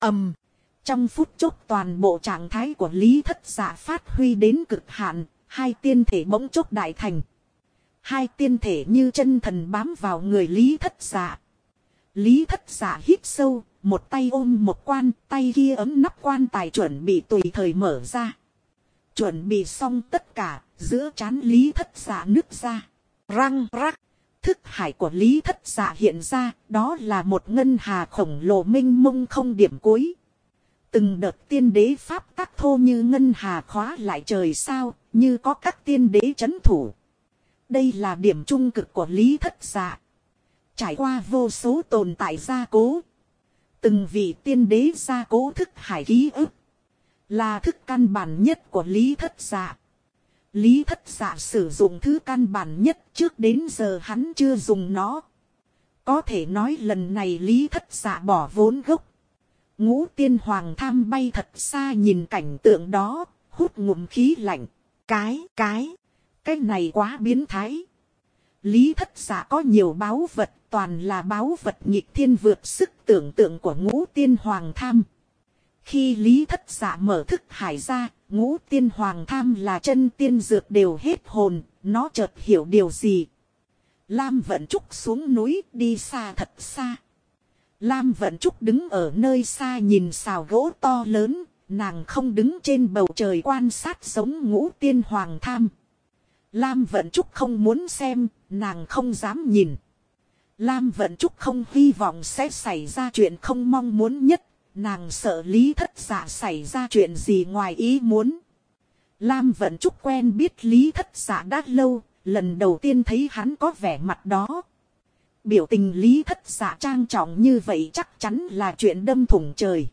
Trong phút chốc toàn bộ trạng thái của Lý Thất Dạ phát huy đến cực hạn, hai tiên thể bỗng chốc đại thành. Hai tiên thể như chân thần bám vào người Lý Thất Dạ. Lý Thất Dạ hít sâu, một tay ôm một quan, tay kia ấm nắp quan tài chuẩn bị tùy thời mở ra. Chuẩn bị xong tất cả, giữa trán Lý Thất Dạ nứt ra. Răng rắc, thức hải của Lý Thất Dạ hiện ra, đó là một ngân hà khổng lồ mênh mông không điểm cuối. Từng đợt tiên đế pháp tắc thô như ngân hà khóa lại trời sao, như có các tiên đế trấn thủ. Đây là điểm trung cực của Lý Thất Dạ. Trải qua vô số tồn tại gia cố. Từng vị tiên đế gia cố thức hải ký ức. Là thức căn bản nhất của Lý Thất Dạ. Lý Thất Dạ sử dụng thứ căn bản nhất, trước đến giờ hắn chưa dùng nó. Có thể nói lần này Lý Thất Dạ bỏ vốn gốc. Ngũ Tiên Hoàng Tham bay thật xa nhìn cảnh tượng đó, hút ngụm khí lạnh. Cái này quá biến thái. Lý Thất Dạ có nhiều báu vật, toàn là báu vật nghịch thiên vượt sức tưởng tượng của Ngũ Tiên Hoàng Tham. Khi Lý Thất Dạ mở thức hải ra, Ngũ Tiên Hoàng Tham là chân tiên dược đều hết hồn, nó chợt hiểu điều gì. Lam Vận Trúc xuống núi đi xa thật xa. Lam Vận Trúc đứng ở nơi xa nhìn xào gỗ to lớn, nàng không đứng trên bầu trời quan sát giống Ngũ Tiên Hoàng Tham. Lam Vận Trúc không muốn xem, nàng không dám nhìn. Lam Vận Trúc không hy vọng sẽ xảy ra chuyện không mong muốn nhất, nàng sợ Lý Thất Dạ xảy ra chuyện gì ngoài ý muốn. Lam Vận Trúc quen biết Lý Thất Dạ đã lâu, lần đầu tiên thấy hắn có vẻ mặt đó. Biểu tình Lý Thất Dạ trang trọng như vậy chắc chắn là chuyện đâm thủng trời.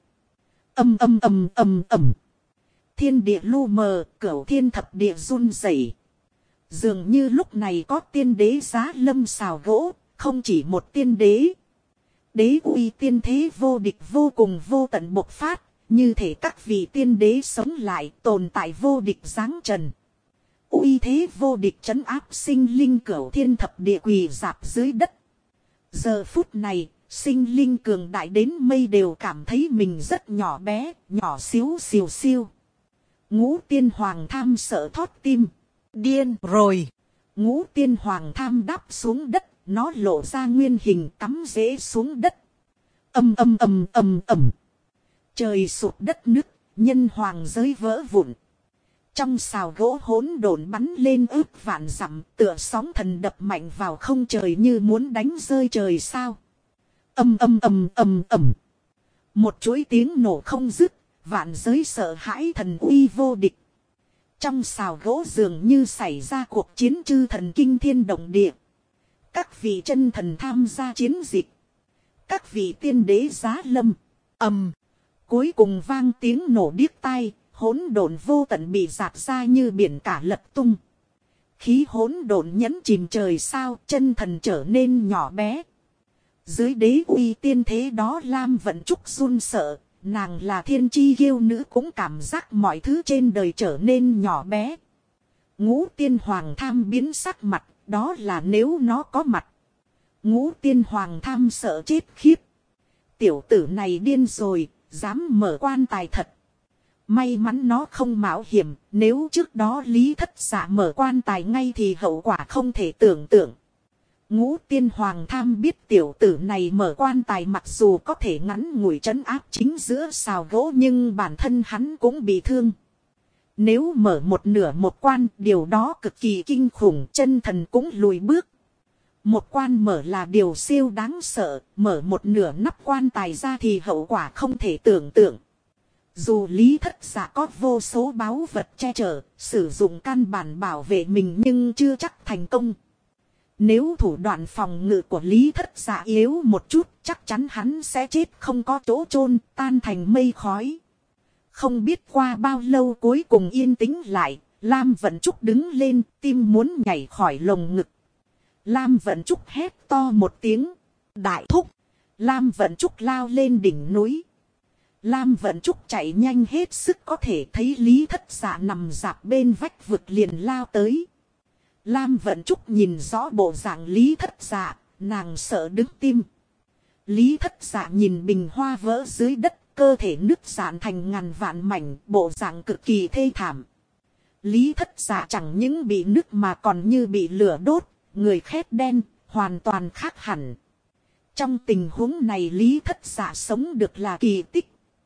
Thiên địa lu mờ, cửu thiên thập địa run rẩy. Dường như lúc này có tiên đế giá lâm xào gỗ, không chỉ một tiên đế. Đế uy tiên thế vô địch vô cùng vô tận bộc phát, như thể các vị tiên đế sống lại tồn tại vô địch giáng trần. uy thế vô địch trấn áp sinh linh cửu thiên thập địa quỳ dạp dưới đất. Giờ phút này, sinh linh cường đại đến mây đều cảm thấy mình rất nhỏ bé, nhỏ xíu xiu xiu. Ngũ tiên hoàng tham sợ thót tim. Điên rồi. Ngũ tiên hoàng tham đáp xuống đất, nó lộ ra nguyên hình cắm rễ xuống đất. Ầm ầm ầm ầm ầm. Trời sụp đất nứt, nhân hoàng giới vỡ vụn. Trong xào gỗ hỗn độn bắn lên ước vạn dặm, tựa sóng thần đập mạnh vào không trời như muốn đánh rơi trời sao. Ầm ầm ầm ầm ầm. Một chuỗi tiếng nổ không dứt, vạn giới sợ hãi thần uy vô địch. Trong xào gỗ dường như xảy ra cuộc chiến chư thần kinh thiên động địa. Các vị chân thần tham gia chiến dịch. Các vị tiên đế giá lâm. Cuối cùng vang tiếng nổ điếc tai, hỗn độn vô tận bị rạt ra như biển cả lật tung. Khí hỗn độn nhấn chìm trời sao, chân thần trở nên nhỏ bé. Dưới đế uy tiên thế đó Lam Vận Trúc run sợ, nàng là thiên chi kiêu nữ cũng cảm giác mọi thứ trên đời trở nên nhỏ bé. Ngũ tiên hoàng tham biến sắc mặt, đó là nếu nó có mặt. Ngũ tiên hoàng tham sợ chết khiếp. Tiểu tử này điên rồi, dám mở quan tài thật. May mắn nó không mạo hiểm, nếu trước đó Lý Thất Dạ mở quan tài ngay thì hậu quả không thể tưởng tượng. Ngũ tiên hoàng tham biết tiểu tử này mở quan tài mặc dù có thể ngắn ngủi trấn áp chính giữa xào gỗ nhưng bản thân hắn cũng bị thương. Nếu mở một nửa một quan, điều đó cực kỳ kinh khủng, chân thần cũng lùi bước. Một quan mở là điều siêu đáng sợ, mở một nửa nắp quan tài ra thì hậu quả không thể tưởng tượng. Dù Lý Thất Dạ có vô số báu vật che chở, sử dụng căn bản bảo vệ mình nhưng chưa chắc thành công. Nếu thủ đoạn phòng ngự của Lý Thất Dạ yếu một chút, chắc chắn hắn sẽ chết không có chỗ chôn, tan thành mây khói. Không biết qua bao lâu cuối cùng yên tĩnh lại, Lam Vận Trúc đứng lên, tim muốn nhảy khỏi lồng ngực. Lam Vận Trúc hét to một tiếng, đại thúc. Lam Vận Trúc lao lên đỉnh núi. Lam Vận Trúc chạy nhanh hết sức có thể thấy Lý Thất Dạ nằm rạp bên vách vực liền lao tới. Lam Vận Trúc nhìn rõ bộ dạng Lý Thất Dạ, nàng sợ đứng tim. Lý Thất Dạ nhìn bình hoa vỡ dưới đất, cơ thể nứt rạn thành ngàn vạn mảnh, bộ dạng cực kỳ thê thảm. Lý Thất Dạ chẳng những bị nứt mà còn như bị lửa đốt, người khét đen, hoàn toàn khác hẳn. Trong tình huống này Lý Thất Dạ sống được là kỳ tích.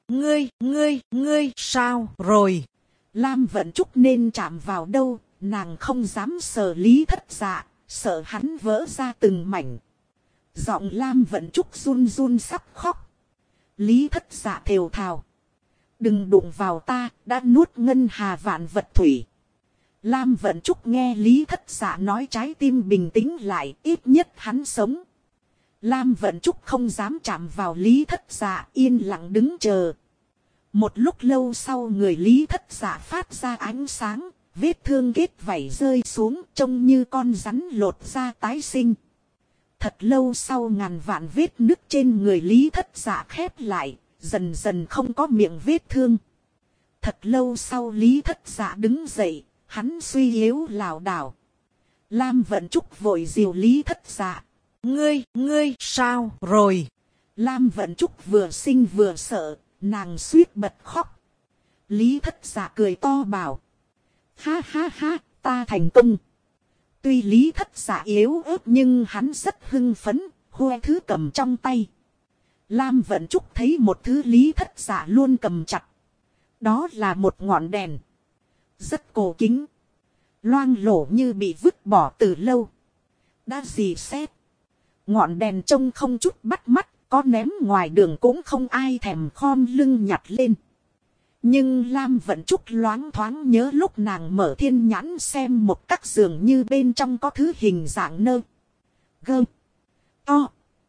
Ngươi sao rồi? Lam Vận Trúc nên chạm vào đâu, nàng không dám sờ Lý Thất Dạ, sợ hắn vỡ ra từng mảnh. Giọng Lam Vận Trúc run run sắp khóc. Lý Thất Dạ thều thào. Đừng đụng vào ta, đã nuốt ngân hà vạn vật thủy. Lam Vận Trúc nghe Lý Thất Dạ nói trái tim bình tĩnh lại, ít nhất hắn sống. Lam Vận Trúc không dám chạm vào Lý Thất Dạ, yên lặng đứng chờ. Một lúc lâu sau người Lý Thất Dạ phát ra ánh sáng, vết thương kết vảy rơi xuống trông như con rắn lột ra tái sinh. Thật lâu sau ngàn vạn vết nứt trên người Lý Thất Dạ khép lại, dần dần không có miệng vết thương. Thật lâu sau Lý Thất Dạ đứng dậy, hắn suy yếu lảo đảo. Lam Vận Trúc vội dìu Lý Thất Dạ. Ngươi sao rồi? Lam Vận Trúc vừa sinh vừa sợ, nàng suýt bật khóc. Lý Thất Dạ cười to bảo. Ha ha ha, ta thành công. Tuy Lý Thất Dạ yếu ớt nhưng hắn rất hưng phấn, khoe thứ cầm trong tay. Lam Vận Trúc thấy một thứ Lý Thất Dạ luôn cầm chặt. Đó là một ngọn đèn. Rất cổ kính. Loang lổ như bị vứt bỏ từ lâu. Đã dì xét. Ngọn đèn trông không chút bắt mắt, có ném ngoài đường cũng không ai thèm khom lưng nhặt lên. Nhưng Lam Vận Trúc loáng thoáng nhớ lúc nàng mở thiên nhãn xem một các giường như bên trong có thứ hình dạng nơ. Gơ. To.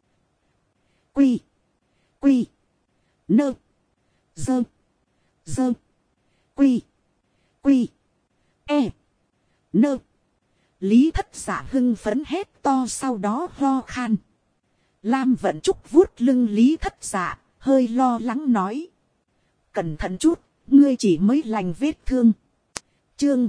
Quy. Quy. Nơ. Dơ. Dơ. Quy. Quy. E. Nơ. Lý Thất Dạ hưng phấn hét to sau đó ho khan. Lam Vận Trúc vuốt lưng Lý Thất Dạ, hơi lo lắng nói. Cẩn thận chút, ngươi chỉ mới lành vết thương. Chương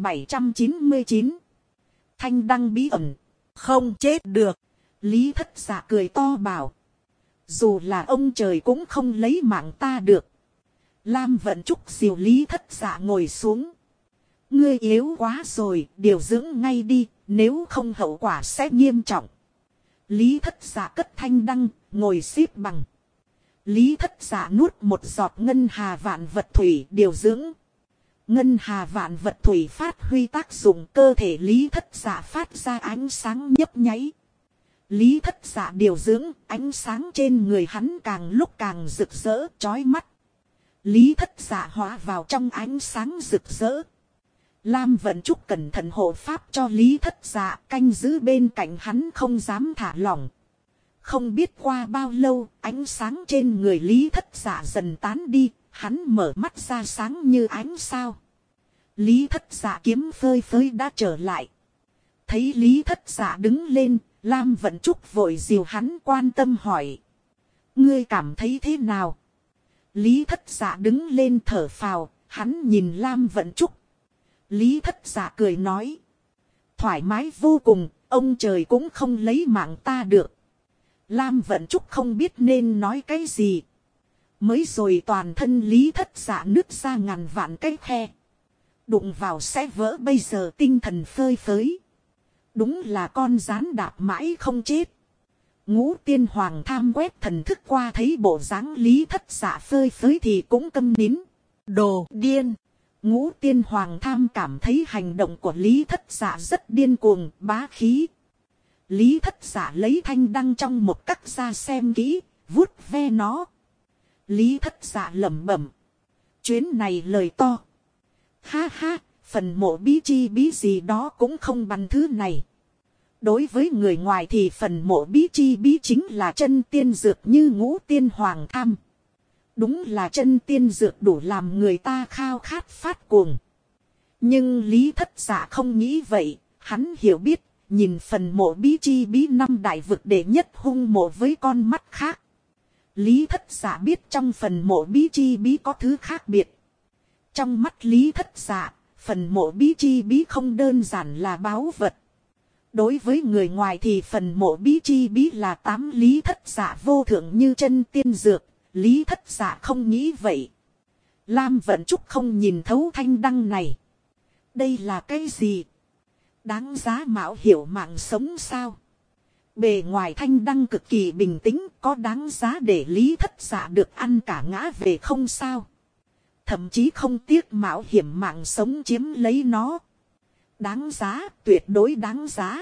799. Thanh đăng bí ẩn. Không chết được. Lý Thất Dạ cười to bảo. Dù là ông trời cũng không lấy mạng ta được. Lam Vận Trúc dìu Lý Thất Dạ ngồi xuống. Ngươi yếu quá rồi, điều dưỡng ngay đi, nếu không hậu quả sẽ nghiêm trọng. Lý Thất Dạ cất thanh đăng, ngồi xếp bằng. Lý Thất Dạ nuốt một giọt ngân hà vạn vật thủy điều dưỡng. Ngân hà vạn vật thủy phát huy tác dụng, cơ thể Lý Thất Dạ phát ra ánh sáng nhấp nháy. Lý Thất Dạ điều dưỡng, ánh sáng trên người hắn càng lúc càng rực rỡ, chói mắt. Lý Thất Dạ hóa vào trong ánh sáng rực rỡ. Lam Vận Trúc cẩn thận hộ pháp cho Lý Thất Dạ, canh giữ bên cạnh hắn không dám thả lỏng. Không biết qua bao lâu, ánh sáng trên người Lý Thất Dạ dần tán đi, hắn mở mắt ra sáng như ánh sao. Lý Thất Dạ kiếm phơi phới đã trở lại. Thấy Lý Thất Dạ đứng lên, Lam Vận Trúc vội dìu hắn quan tâm hỏi. Ngươi cảm thấy thế nào? Lý Thất Dạ đứng lên thở phào, hắn nhìn Lam Vận Trúc. Lý Thất Dạ cười nói. Thoải mái vô cùng, ông trời cũng không lấy mạng ta được. Lam Vận Trúc không biết nên nói cái gì. Mới rồi toàn thân Lý Thất Dạ nứt ra ngàn vạn cái khe. Đụng vào sẽ vỡ, bây giờ tinh thần phơi phới. Đúng là con gián đạp mãi không chết. Ngũ Tiên Hoàng tham quét thần thức qua thấy bộ dáng Lý Thất Dạ phơi phới thì cũng câm nín. Đồ điên. Ngũ Tiên Hoàng tham cảm thấy hành động của Lý Thất Dạ rất điên cuồng, bá khí. Lý Thất Dạ lấy thanh đăng trong một cắt ra xem kỹ, vuốt ve nó. Lý Thất Dạ lẩm bẩm. Chuyến này lời to. Ha ha, phần mộ bí chi bí gì đó cũng không bằng thứ này. Đối với người ngoài thì phần mộ bí chi bí chính là chân tiên dược như Ngũ Tiên Hoàng tham. Đúng là chân tiên dược đủ làm người ta khao khát phát cuồng. Nhưng Lý Thất Dạ không nghĩ vậy, hắn hiểu biết, nhìn phần mộ bí chi bí năm đại vực đệ nhất hung mộ với con mắt khác. Lý Thất Dạ biết trong phần mộ bí chi bí có thứ khác biệt. Trong mắt Lý Thất Dạ, phần mộ bí chi bí không đơn giản là báu vật. Đối với người ngoài thì phần mộ bí chi bí là 8 Lý Thất Dạ vô thượng như chân tiên dược. Lý Thất Dạ không nghĩ vậy. Lam Vận Trúc không nhìn thấu thanh đăng này. Đây là cái gì? Đáng giá mạo hiểu mạng sống sao? Bề ngoài thanh đăng cực kỳ bình tĩnh, có đáng giá để Lý Thất Dạ được ăn cả ngã về không sao? Thậm chí không tiếc mạo hiểm mạng sống chiếm lấy nó. Đáng giá, tuyệt đối đáng giá.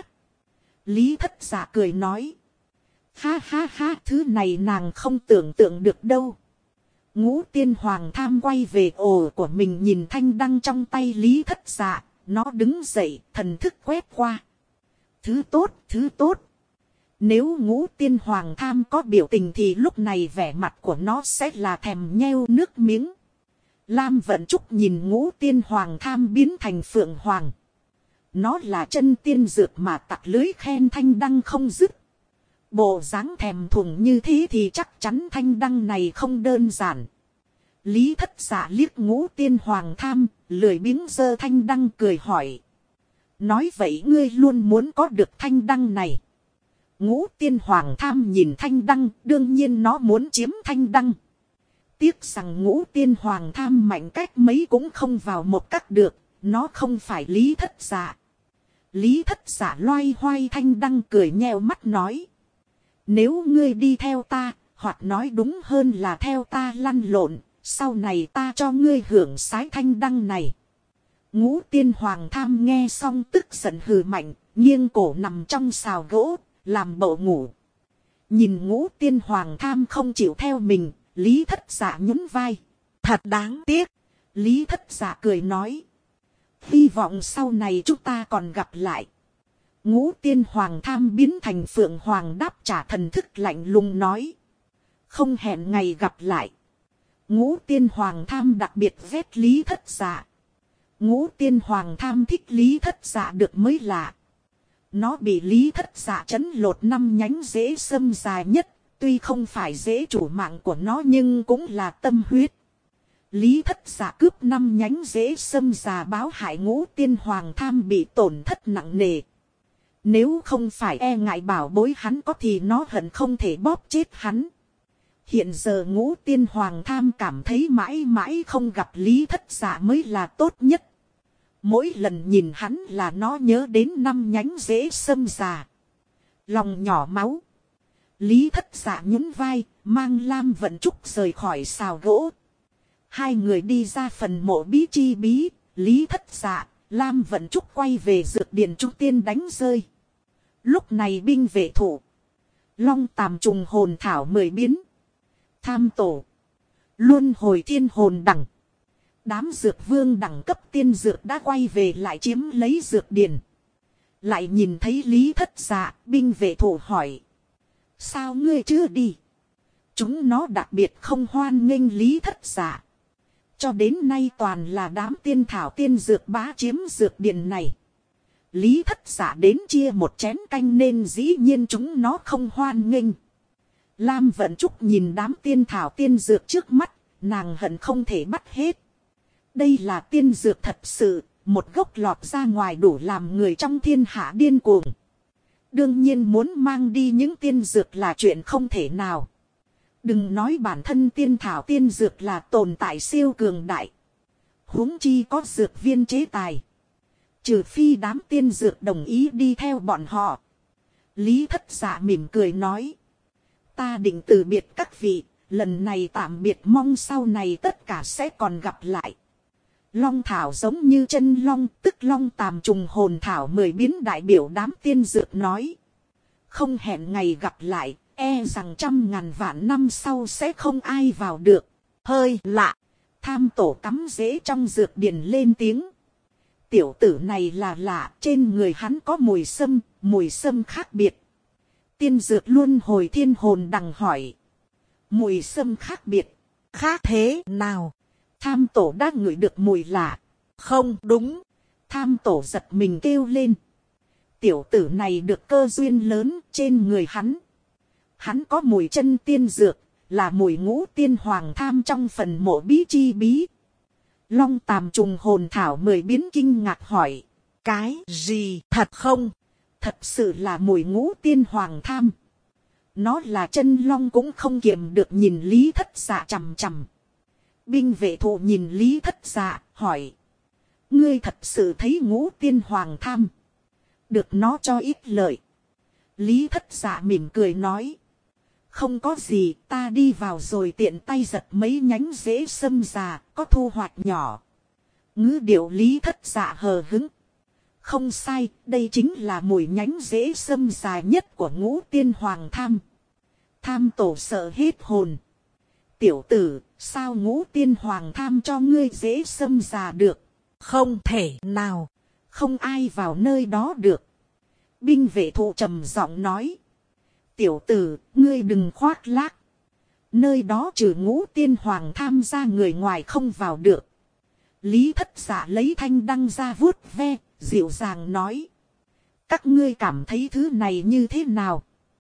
Lý Thất Dạ cười nói. Ha ha ha, thứ này nàng không tưởng tượng được đâu. Ngũ Tiên Hoàng tham quay về ổ của mình nhìn thanh đăng trong tay Lý Thất Dạ. Nó đứng dậy, thần thức quét qua. Thứ tốt, thứ tốt. Nếu Ngũ Tiên Hoàng tham có biểu tình thì lúc này vẻ mặt của nó sẽ là thèm nheo nước miếng. Lam Vận Trúc nhìn Ngũ Tiên Hoàng tham biến thành Phượng Hoàng. Nó là chân tiên dược mà tặc lưới khen thanh đăng không dứt. Bộ dáng thèm thuồng như thế thì chắc chắn thanh đăng này không đơn giản. Lý Thất Dạ liếc Ngũ Tiên Hoàng tham, lười biếng giơ thanh đăng cười hỏi. Nói vậy ngươi luôn muốn có được thanh đăng này. Ngũ Tiên Hoàng tham nhìn thanh đăng, đương nhiên nó muốn chiếm thanh đăng. Tiếc rằng Ngũ Tiên Hoàng tham mạnh cách mấy cũng không vào một cách được, nó không phải Lý Thất Dạ. Lý Thất Dạ loay hoay thanh đăng cười nheo mắt nói. Nếu ngươi đi theo ta, hoặc nói đúng hơn là theo ta lăn lộn, sau này ta cho ngươi hưởng sái thanh đăng này. Ngũ Tiên Hoàng tham nghe xong tức giận hừ mạnh, nghiêng cổ nằm trong xào gỗ, làm bộ ngủ. Nhìn Ngũ Tiên Hoàng tham không chịu theo mình, Lý Thất Dạ nhún vai. Thật đáng tiếc. Lý Thất Dạ cười nói. Hy vọng sau này chúng ta còn gặp lại. Ngũ Tiên Hoàng tham biến thành Phượng Hoàng đáp trả thần thức lạnh lùng nói. Không hẹn ngày gặp lại. Ngũ Tiên Hoàng tham đặc biệt ghét Lý Thất Dạ. Ngũ Tiên Hoàng tham thích Lý Thất Dạ được mới lạ. Nó bị Lý Thất Dạ trấn lột 5 nhánh rễ sâm dài nhất. Tuy không phải rễ chủ mạng của nó nhưng cũng là tâm huyết. Lý Thất Dạ cướp 5 nhánh rễ sâm già báo hại Ngũ Tiên Hoàng Tham bị tổn thất nặng nề. Nếu không phải e ngại bảo bối hắn có thì nó hận không thể bóp chết hắn. Hiện giờ Ngũ Tiên Hoàng Tham cảm thấy mãi mãi không gặp Lý Thất Dạ mới là tốt nhất. Mỗi lần nhìn hắn là nó nhớ đến 5 nhánh rễ sâm già. Lòng nhỏ máu. Lý Thất Dạ nhún vai, mang Lam Vận Trúc rời khỏi xào gỗ. Hai người đi ra phần mộ bí chi bí, Lý Thất Dạ, Lam Vận Trúc quay về dược điển trung tiên đánh rơi. Lúc này binh vệ thủ, long tàm trùng hồn thảo 10 biến, tham tổ, luân hồi thiên hồn đẳng. Đám dược vương đẳng cấp tiên dược đã quay về lại chiếm lấy dược điển. Lại nhìn thấy Lý Thất Dạ, binh vệ thủ hỏi. Sao ngươi chưa đi? Chúng nó đặc biệt không hoan nghênh Lý Thất Dạ. Cho đến nay toàn là đám tiên thảo tiên dược bá chiếm dược điển này. Lý Thất Dạ đến chia một chén canh nên dĩ nhiên chúng nó không hoan nghênh. Lam Vận Trúc nhìn đám tiên thảo tiên dược trước mắt, nàng hận không thể bắt hết. Đây là tiên dược thật sự, một gốc lọt ra ngoài đủ làm người trong thiên hạ điên cuồng. Đương nhiên muốn mang đi những tiên dược là chuyện không thể nào. Đừng nói bản thân tiên thảo tiên dược là tồn tại siêu cường đại. Huống chi có dược viên chế tài. Trừ phi đám tiên dược đồng ý đi theo bọn họ. Lý Thất Dạ mỉm cười nói. Ta định từ biệt các vị, lần này tạm biệt mong sau này tất cả sẽ còn gặp lại. Long thảo giống như chân long, tức long tàm trùng hồn thảo 10 biến đại biểu đám tiên dược nói. Không hẹn ngày gặp lại, e rằng 100.000 vạn năm sau sẽ không ai vào được. Hơi lạ, tham tổ cắm rễ trong dược điển lên tiếng. Tiểu tử này là lạ, trên người hắn có mùi sâm khác biệt. Tiên dược luân hồi thiên hồn đằng hỏi. Mùi sâm khác biệt, khác thế nào? Tham tổ đã ngửi được mùi lạ. Không đúng. Tham tổ giật mình kêu lên. Tiểu tử này được cơ duyên lớn trên người hắn. Hắn có mùi chân tiên dược, là mùi Ngũ Tiên Hoàng Tham trong phần mộ bí chi bí. Long tàm trùng hồn thảo 10 biến kinh ngạc hỏi. Cái gì thật không? Thật sự là mùi Ngũ Tiên Hoàng Tham. Nó là chân long cũng không kiềm được nhìn Lý Thất Dạ chằm chằm. Binh vệ thủ nhìn Lý Thất Dạ hỏi. Ngươi thật sự thấy Ngũ Tiên Hoàng Tham được nó cho ít lợi? Lý Thất Dạ mỉm cười nói. Không có gì, ta đi vào rồi tiện tay giật mấy nhánh rễ sâm già, có thu hoạch nhỏ. Ngữ điệu Lý Thất Dạ hờ hứng. Không sai, đây chính là mùi nhánh rễ sâm dài nhất của Ngũ Tiên Hoàng Tham. Tham tổ sợ hết hồn. Tiểu tử, sao Ngũ Tiên Hoàng Tham cho ngươi rễ sâm già được? Không thể nào, không ai vào nơi đó được. Binh vệ thủ trầm giọng nói. Tiểu tử, ngươi đừng khoác lác. Nơi đó trừ Ngũ Tiên Hoàng Tham ra người ngoài không vào được. Lý Thất Dạ lấy thanh đăng ra vuốt ve, dịu dàng nói. Các ngươi cảm thấy thứ này như thế nào?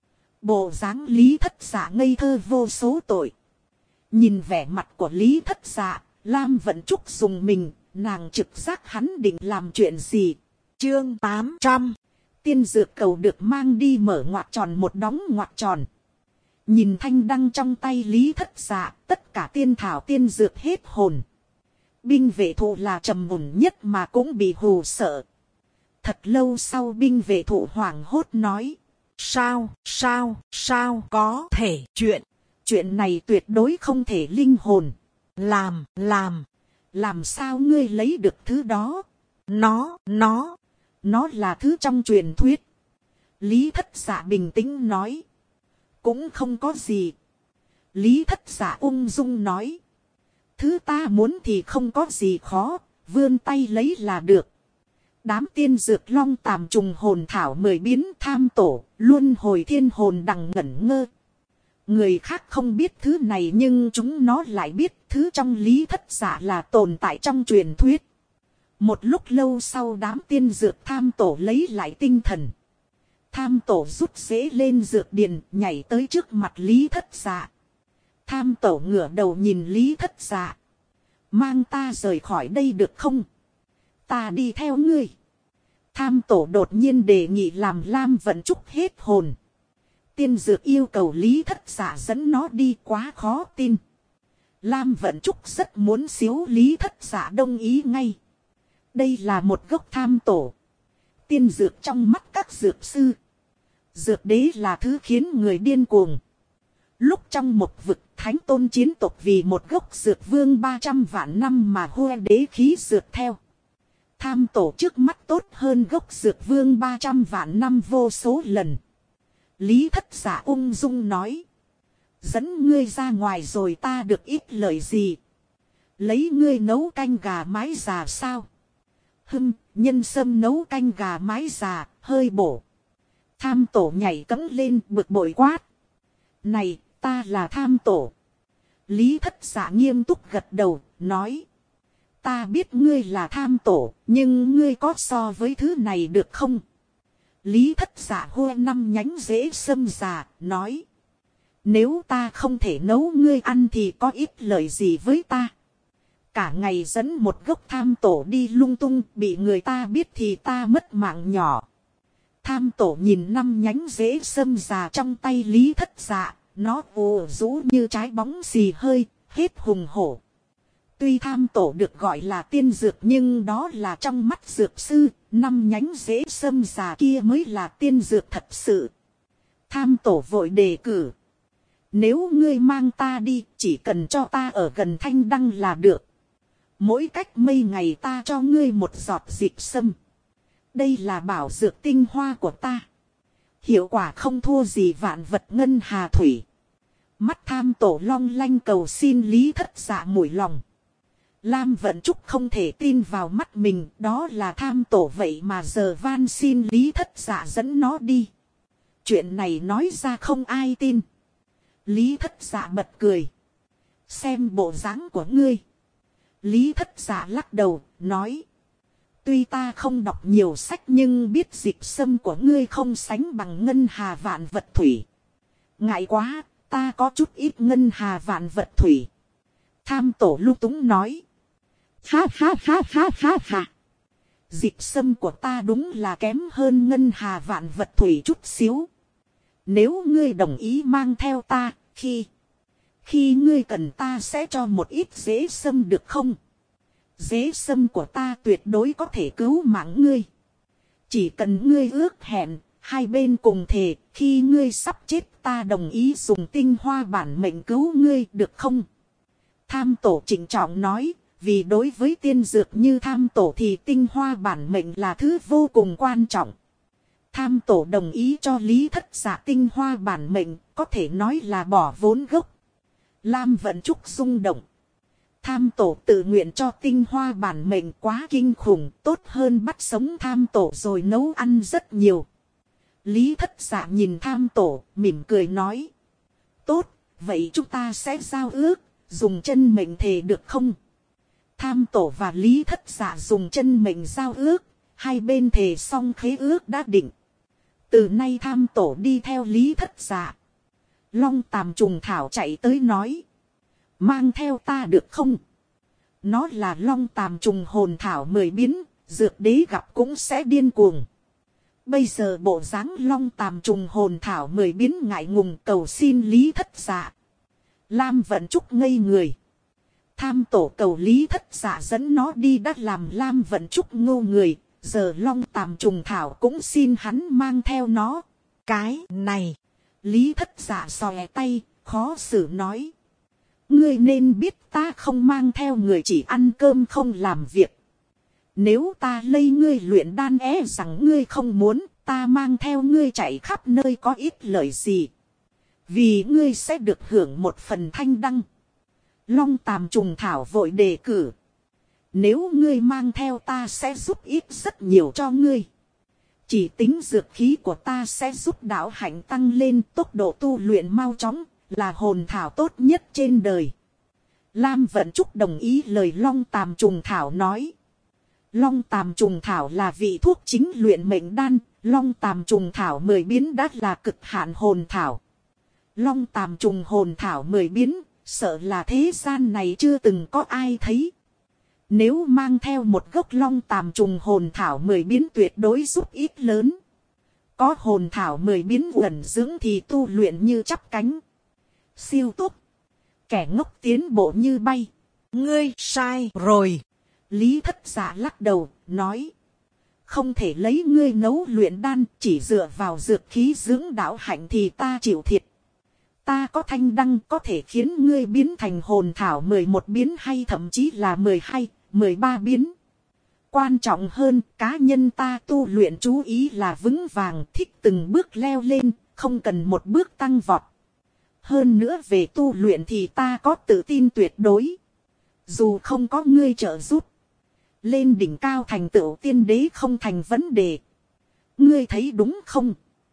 Bộ dáng Lý Thất Dạ ngây thơ vô số tội. Nhìn vẻ mặt của Lý Thất Dạ, Lam Vận Trúc dùng mình, nàng trực giác hắn định làm chuyện gì. Chương 800. Tiên dược cầu được mang đi mở ngoặc tròn một đóng ngoặc tròn. Nhìn thanh đăng trong tay Lý Thất Dạ, tất cả tiên thảo tiên dược hết hồn. Binh vệ thủ là trầm ổn nhất mà cũng bị hù sợ. Thật lâu sau binh vệ thủ hoảng hốt nói. Sao có thể chuyện này tuyệt đối không thể linh hồn. Làm sao ngươi lấy được thứ đó? Nó là thứ trong truyền thuyết. Lý Thất Dạ bình tĩnh nói. Cũng không có gì. Lý Thất Dạ ung dung nói. Thứ ta muốn thì không có gì khó, vươn tay lấy là được. Đám tiên dược long tàm trùng hồn thảo 10 biến tham tổ, luân hồi thiên hồn đằng ngẩn ngơ. Người khác không biết thứ này nhưng chúng nó lại biết thứ trong Lý Thất Dạ là tồn tại trong truyền thuyết. Một lúc lâu sau đám tiên dược tham tổ lấy lại tinh thần. Tham tổ rút rễ lên dược điền nhảy tới trước mặt Lý Thất Dạ. Tham tổ ngửa đầu nhìn Lý Thất Dạ. Mang ta rời khỏi đây được không? Ta đi theo ngươi. Tham tổ đột nhiên đề nghị làm Lam Vận Trúc hết hồn. Tiên dược yêu cầu Lý Thất Dạ dẫn nó đi quá khó tin. Lam Vận Trúc rất muốn xíu Lý Thất Dạ đồng ý ngay. Đây là một gốc tham tổ. Tiên dược trong mắt các dược sư. Dược đế là thứ khiến người điên cuồng. Lúc trong một vực thánh tôn chiến tộc vì một gốc dược vương 300 vạn năm mà hô đế khí dược theo. Tham tổ trước mắt tốt hơn gốc dược vương 300 vạn năm vô số lần. Lý Thất Dạ ung dung nói. Dẫn ngươi ra ngoài rồi ta được ít lời gì. Lấy ngươi nấu canh gà mái già sao? Nhân sâm nấu canh gà mái già, hơi bổ. Tham tổ nhảy cẫng lên bực bội quát. Này, ta là tham tổ. Lý Thất Dạ nghiêm túc gật đầu, nói. Ta biết ngươi là tham tổ, nhưng ngươi có so với thứ này được không? Lý Thất Dạ hô 5 nhánh rễ sâm già, nói. Nếu ta không thể nấu ngươi ăn thì có ít lợi gì với ta. Cả ngày dẫn một gốc tham tổ đi lung tung, bị người ta biết thì ta mất mạng nhỏ. Tham tổ nhìn 5 nhánh rễ sâm già trong tay Lý Thất Dạ, nó ồ rũ như trái bóng xì hơi, hết hùng hổ. Tuy tham tổ được gọi là tiên dược nhưng đó là trong mắt dược sư, 5 nhánh rễ sâm già kia mới là tiên dược thật sự. Tham tổ vội đề cử. Nếu ngươi mang ta đi, chỉ cần cho ta ở gần Thanh Đăng là được. Mỗi cách mấy ngày ta cho ngươi một giọt dịch sâm. Đây là bảo dược tinh hoa của ta. Hiệu quả không thua gì vạn vật ngân hà thủy. Mắt tham tổ long lanh cầu xin Lý Thất Dạ mũi lòng. Lam Vận Trúc không thể tin vào mắt mình, đó là tham tổ vậy mà giờ van xin Lý Thất Dạ dẫn nó đi. Chuyện này nói ra không ai tin. Lý Thất Dạ bật cười. Xem bộ dáng của ngươi. Lý Thất Dạ lắc đầu, nói. Tuy ta không đọc nhiều sách nhưng biết dịch sâm của ngươi không sánh bằng ngân hà vạn vật thủy. Ngại quá, ta có chút ít ngân hà vạn vật thủy. Tham tổ lung túng nói. Ha ha ha ha ha ha. Dịch sâm của ta đúng là kém hơn ngân hà vạn vật thủy chút xíu. Nếu ngươi đồng ý mang theo ta, khi ngươi cần ta sẽ cho một ít rễ sâm được không? Rễ sâm của ta tuyệt đối có thể cứu mạng ngươi. Chỉ cần ngươi ước hẹn, hai bên cùng thề, khi ngươi sắp chết ta đồng ý dùng tinh hoa bản mệnh cứu ngươi được không? Tham tổ trịnh trọng nói, vì đối với tiên dược như tham tổ thì tinh hoa bản mệnh là thứ vô cùng quan trọng. Tham tổ đồng ý cho Lý Thất Dạ tinh hoa bản mệnh, có thể nói là bỏ vốn gốc. Lam Vận Trúc rung động. Tham tổ tự nguyện cho tinh hoa bản mệnh quá kinh khủng, tốt hơn bắt sống tham tổ rồi nấu ăn rất nhiều. Lý Thất Dạ nhìn tham tổ, mỉm cười nói. Tốt, vậy chúng ta sẽ giao ước, dùng chân mệnh thề được không? Tham tổ và Lý Thất Dạ dùng chân mệnh giao ước, hai bên thề xong khế ước đã định. Từ nay tham tổ đi theo Lý Thất Dạ. Long Tàm Trùng Thảo chạy tới nói. Mang theo ta được không? Nó là Long Tàm Trùng hồn thảo 10 biến, dược đế gặp cũng sẽ điên cuồng. Bây giờ bộ dáng Long Tàm Trùng hồn thảo 10 biến ngại ngùng cầu xin Lý Thất Dạ. Lam Vận Trúc ngây người. Tham tổ cầu Lý Thất Dạ dẫn nó đi đã làm Lam Vận Trúc ngô người. Giờ Long Tàm Trùng thảo cũng xin hắn mang theo nó. Cái này. Lý Thất Dạ xòe tay, khó xử nói. Ngươi nên biết ta không mang theo người chỉ ăn cơm không làm việc. Nếu ta lây ngươi luyện đan rằng ngươi không muốn, ta mang theo ngươi chạy khắp nơi có ít lợi gì. Vì ngươi sẽ được hưởng một phần thanh đăng. Long Tàm Trùng thảo vội đề cử. Nếu ngươi mang theo ta sẽ giúp ít rất nhiều cho ngươi. Chỉ tính dược khí của ta sẽ giúp đạo hạnh tăng lên, tốc độ tu luyện mau chóng, là hồn thảo tốt nhất trên đời. Lam Vận Trúc đồng ý lời Long Tàm Trùng thảo nói. Long Tàm Trùng thảo là vị thuốc chính luyện mệnh đan, Long Tàm Trùng thảo 10 biến đã là cực hạn hồn thảo. Long Tàm Trùng hồn thảo 10 biến, sợ là thế gian này chưa từng có ai thấy. Nếu mang theo một gốc long tàm trùng hồn thảo 10 biến tuyệt đối giúp ích lớn. Có hồn thảo 10 biến ẩn dưỡng thì tu luyện như chắp cánh. Siêu tốc. Kẻ ngốc tiến bộ như bay. Ngươi sai rồi. Lý Thất Dạ lắc đầu, nói. Không thể lấy ngươi nấu luyện đan, chỉ dựa vào dược khí dưỡng đạo hạnh thì ta chịu thiệt. Ta có thanh đăng có thể khiến ngươi biến thành hồn thảo 11 biến hay thậm chí là 12, 13 biến. Quan trọng hơn, cá nhân ta tu luyện chú ý là vững vàng, thích từng bước leo lên, không cần một bước tăng vọt. Hơn nữa về tu luyện thì ta có tự tin tuyệt đối. Dù không có ngươi trợ giúp, lên đỉnh cao thành tựu tiên đế không thành vấn đề. Ngươi thấy đúng không?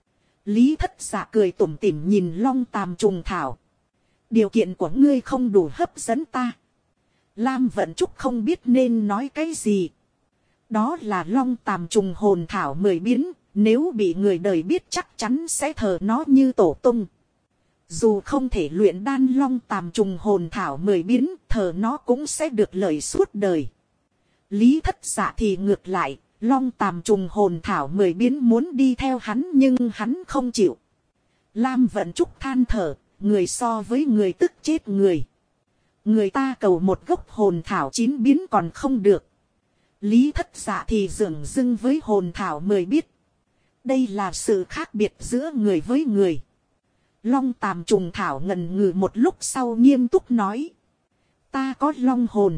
Lý Thất Dạ cười tủm tỉm nhìn long tàm trùng thảo. Điều kiện của ngươi không đủ hấp dẫn ta. Lam Vận Trúc không biết nên nói cái gì. Đó là long tàm trùng hồn thảo 10 biến. Nếu bị người đời biết chắc chắn sẽ thờ nó như tổ tung. Dù không thể luyện đan long tàm trùng hồn thảo 10 biến, thờ nó cũng sẽ được lợi suốt đời. Lý Thất Dạ thì ngược lại, long tàm trùng hồn thảo 10 biến muốn đi theo hắn nhưng hắn không chịu. Lam Vận Trúc than thở, người so với người tức chết người. Người ta cầu một gốc hồn thảo 9 biến còn không được. Lý Thất Dạ thì dửng dưng với hồn thảo 10 biến. Đây là sự khác biệt giữa người với người. Long tàm trùng thảo ngần ngừ một lúc sau nghiêm túc nói. Ta có long hồn.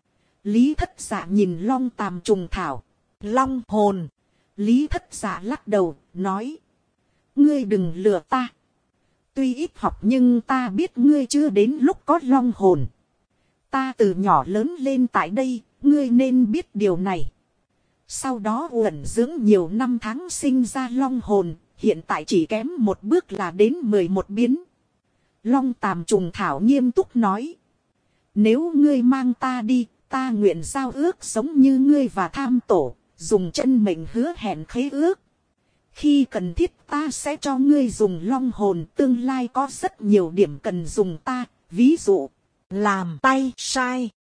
Lý Thất Dạ nhìn long tàm trùng thảo. Long hồn. Lý Thất Dạ lắc đầu, nói. Ngươi đừng lừa ta. Tuy ít học nhưng ta biết ngươi chưa đến lúc có long hồn. Ta từ nhỏ lớn lên tại đây, ngươi nên biết điều này. Sau đó uẩn dưỡng nhiều năm tháng sinh ra long hồn, hiện tại chỉ kém một bước là đến 11 biến. Long tàm trùng thảo nghiêm túc nói. Nếu ngươi mang ta đi, ta nguyện giao ước sống như ngươi và tham tổ, dùng chân mệnh hứa hẹn khế ước. Khi cần thiết ta sẽ cho ngươi dùng long hồn, tương lai có rất nhiều điểm cần dùng ta, ví dụ, làm tay sai.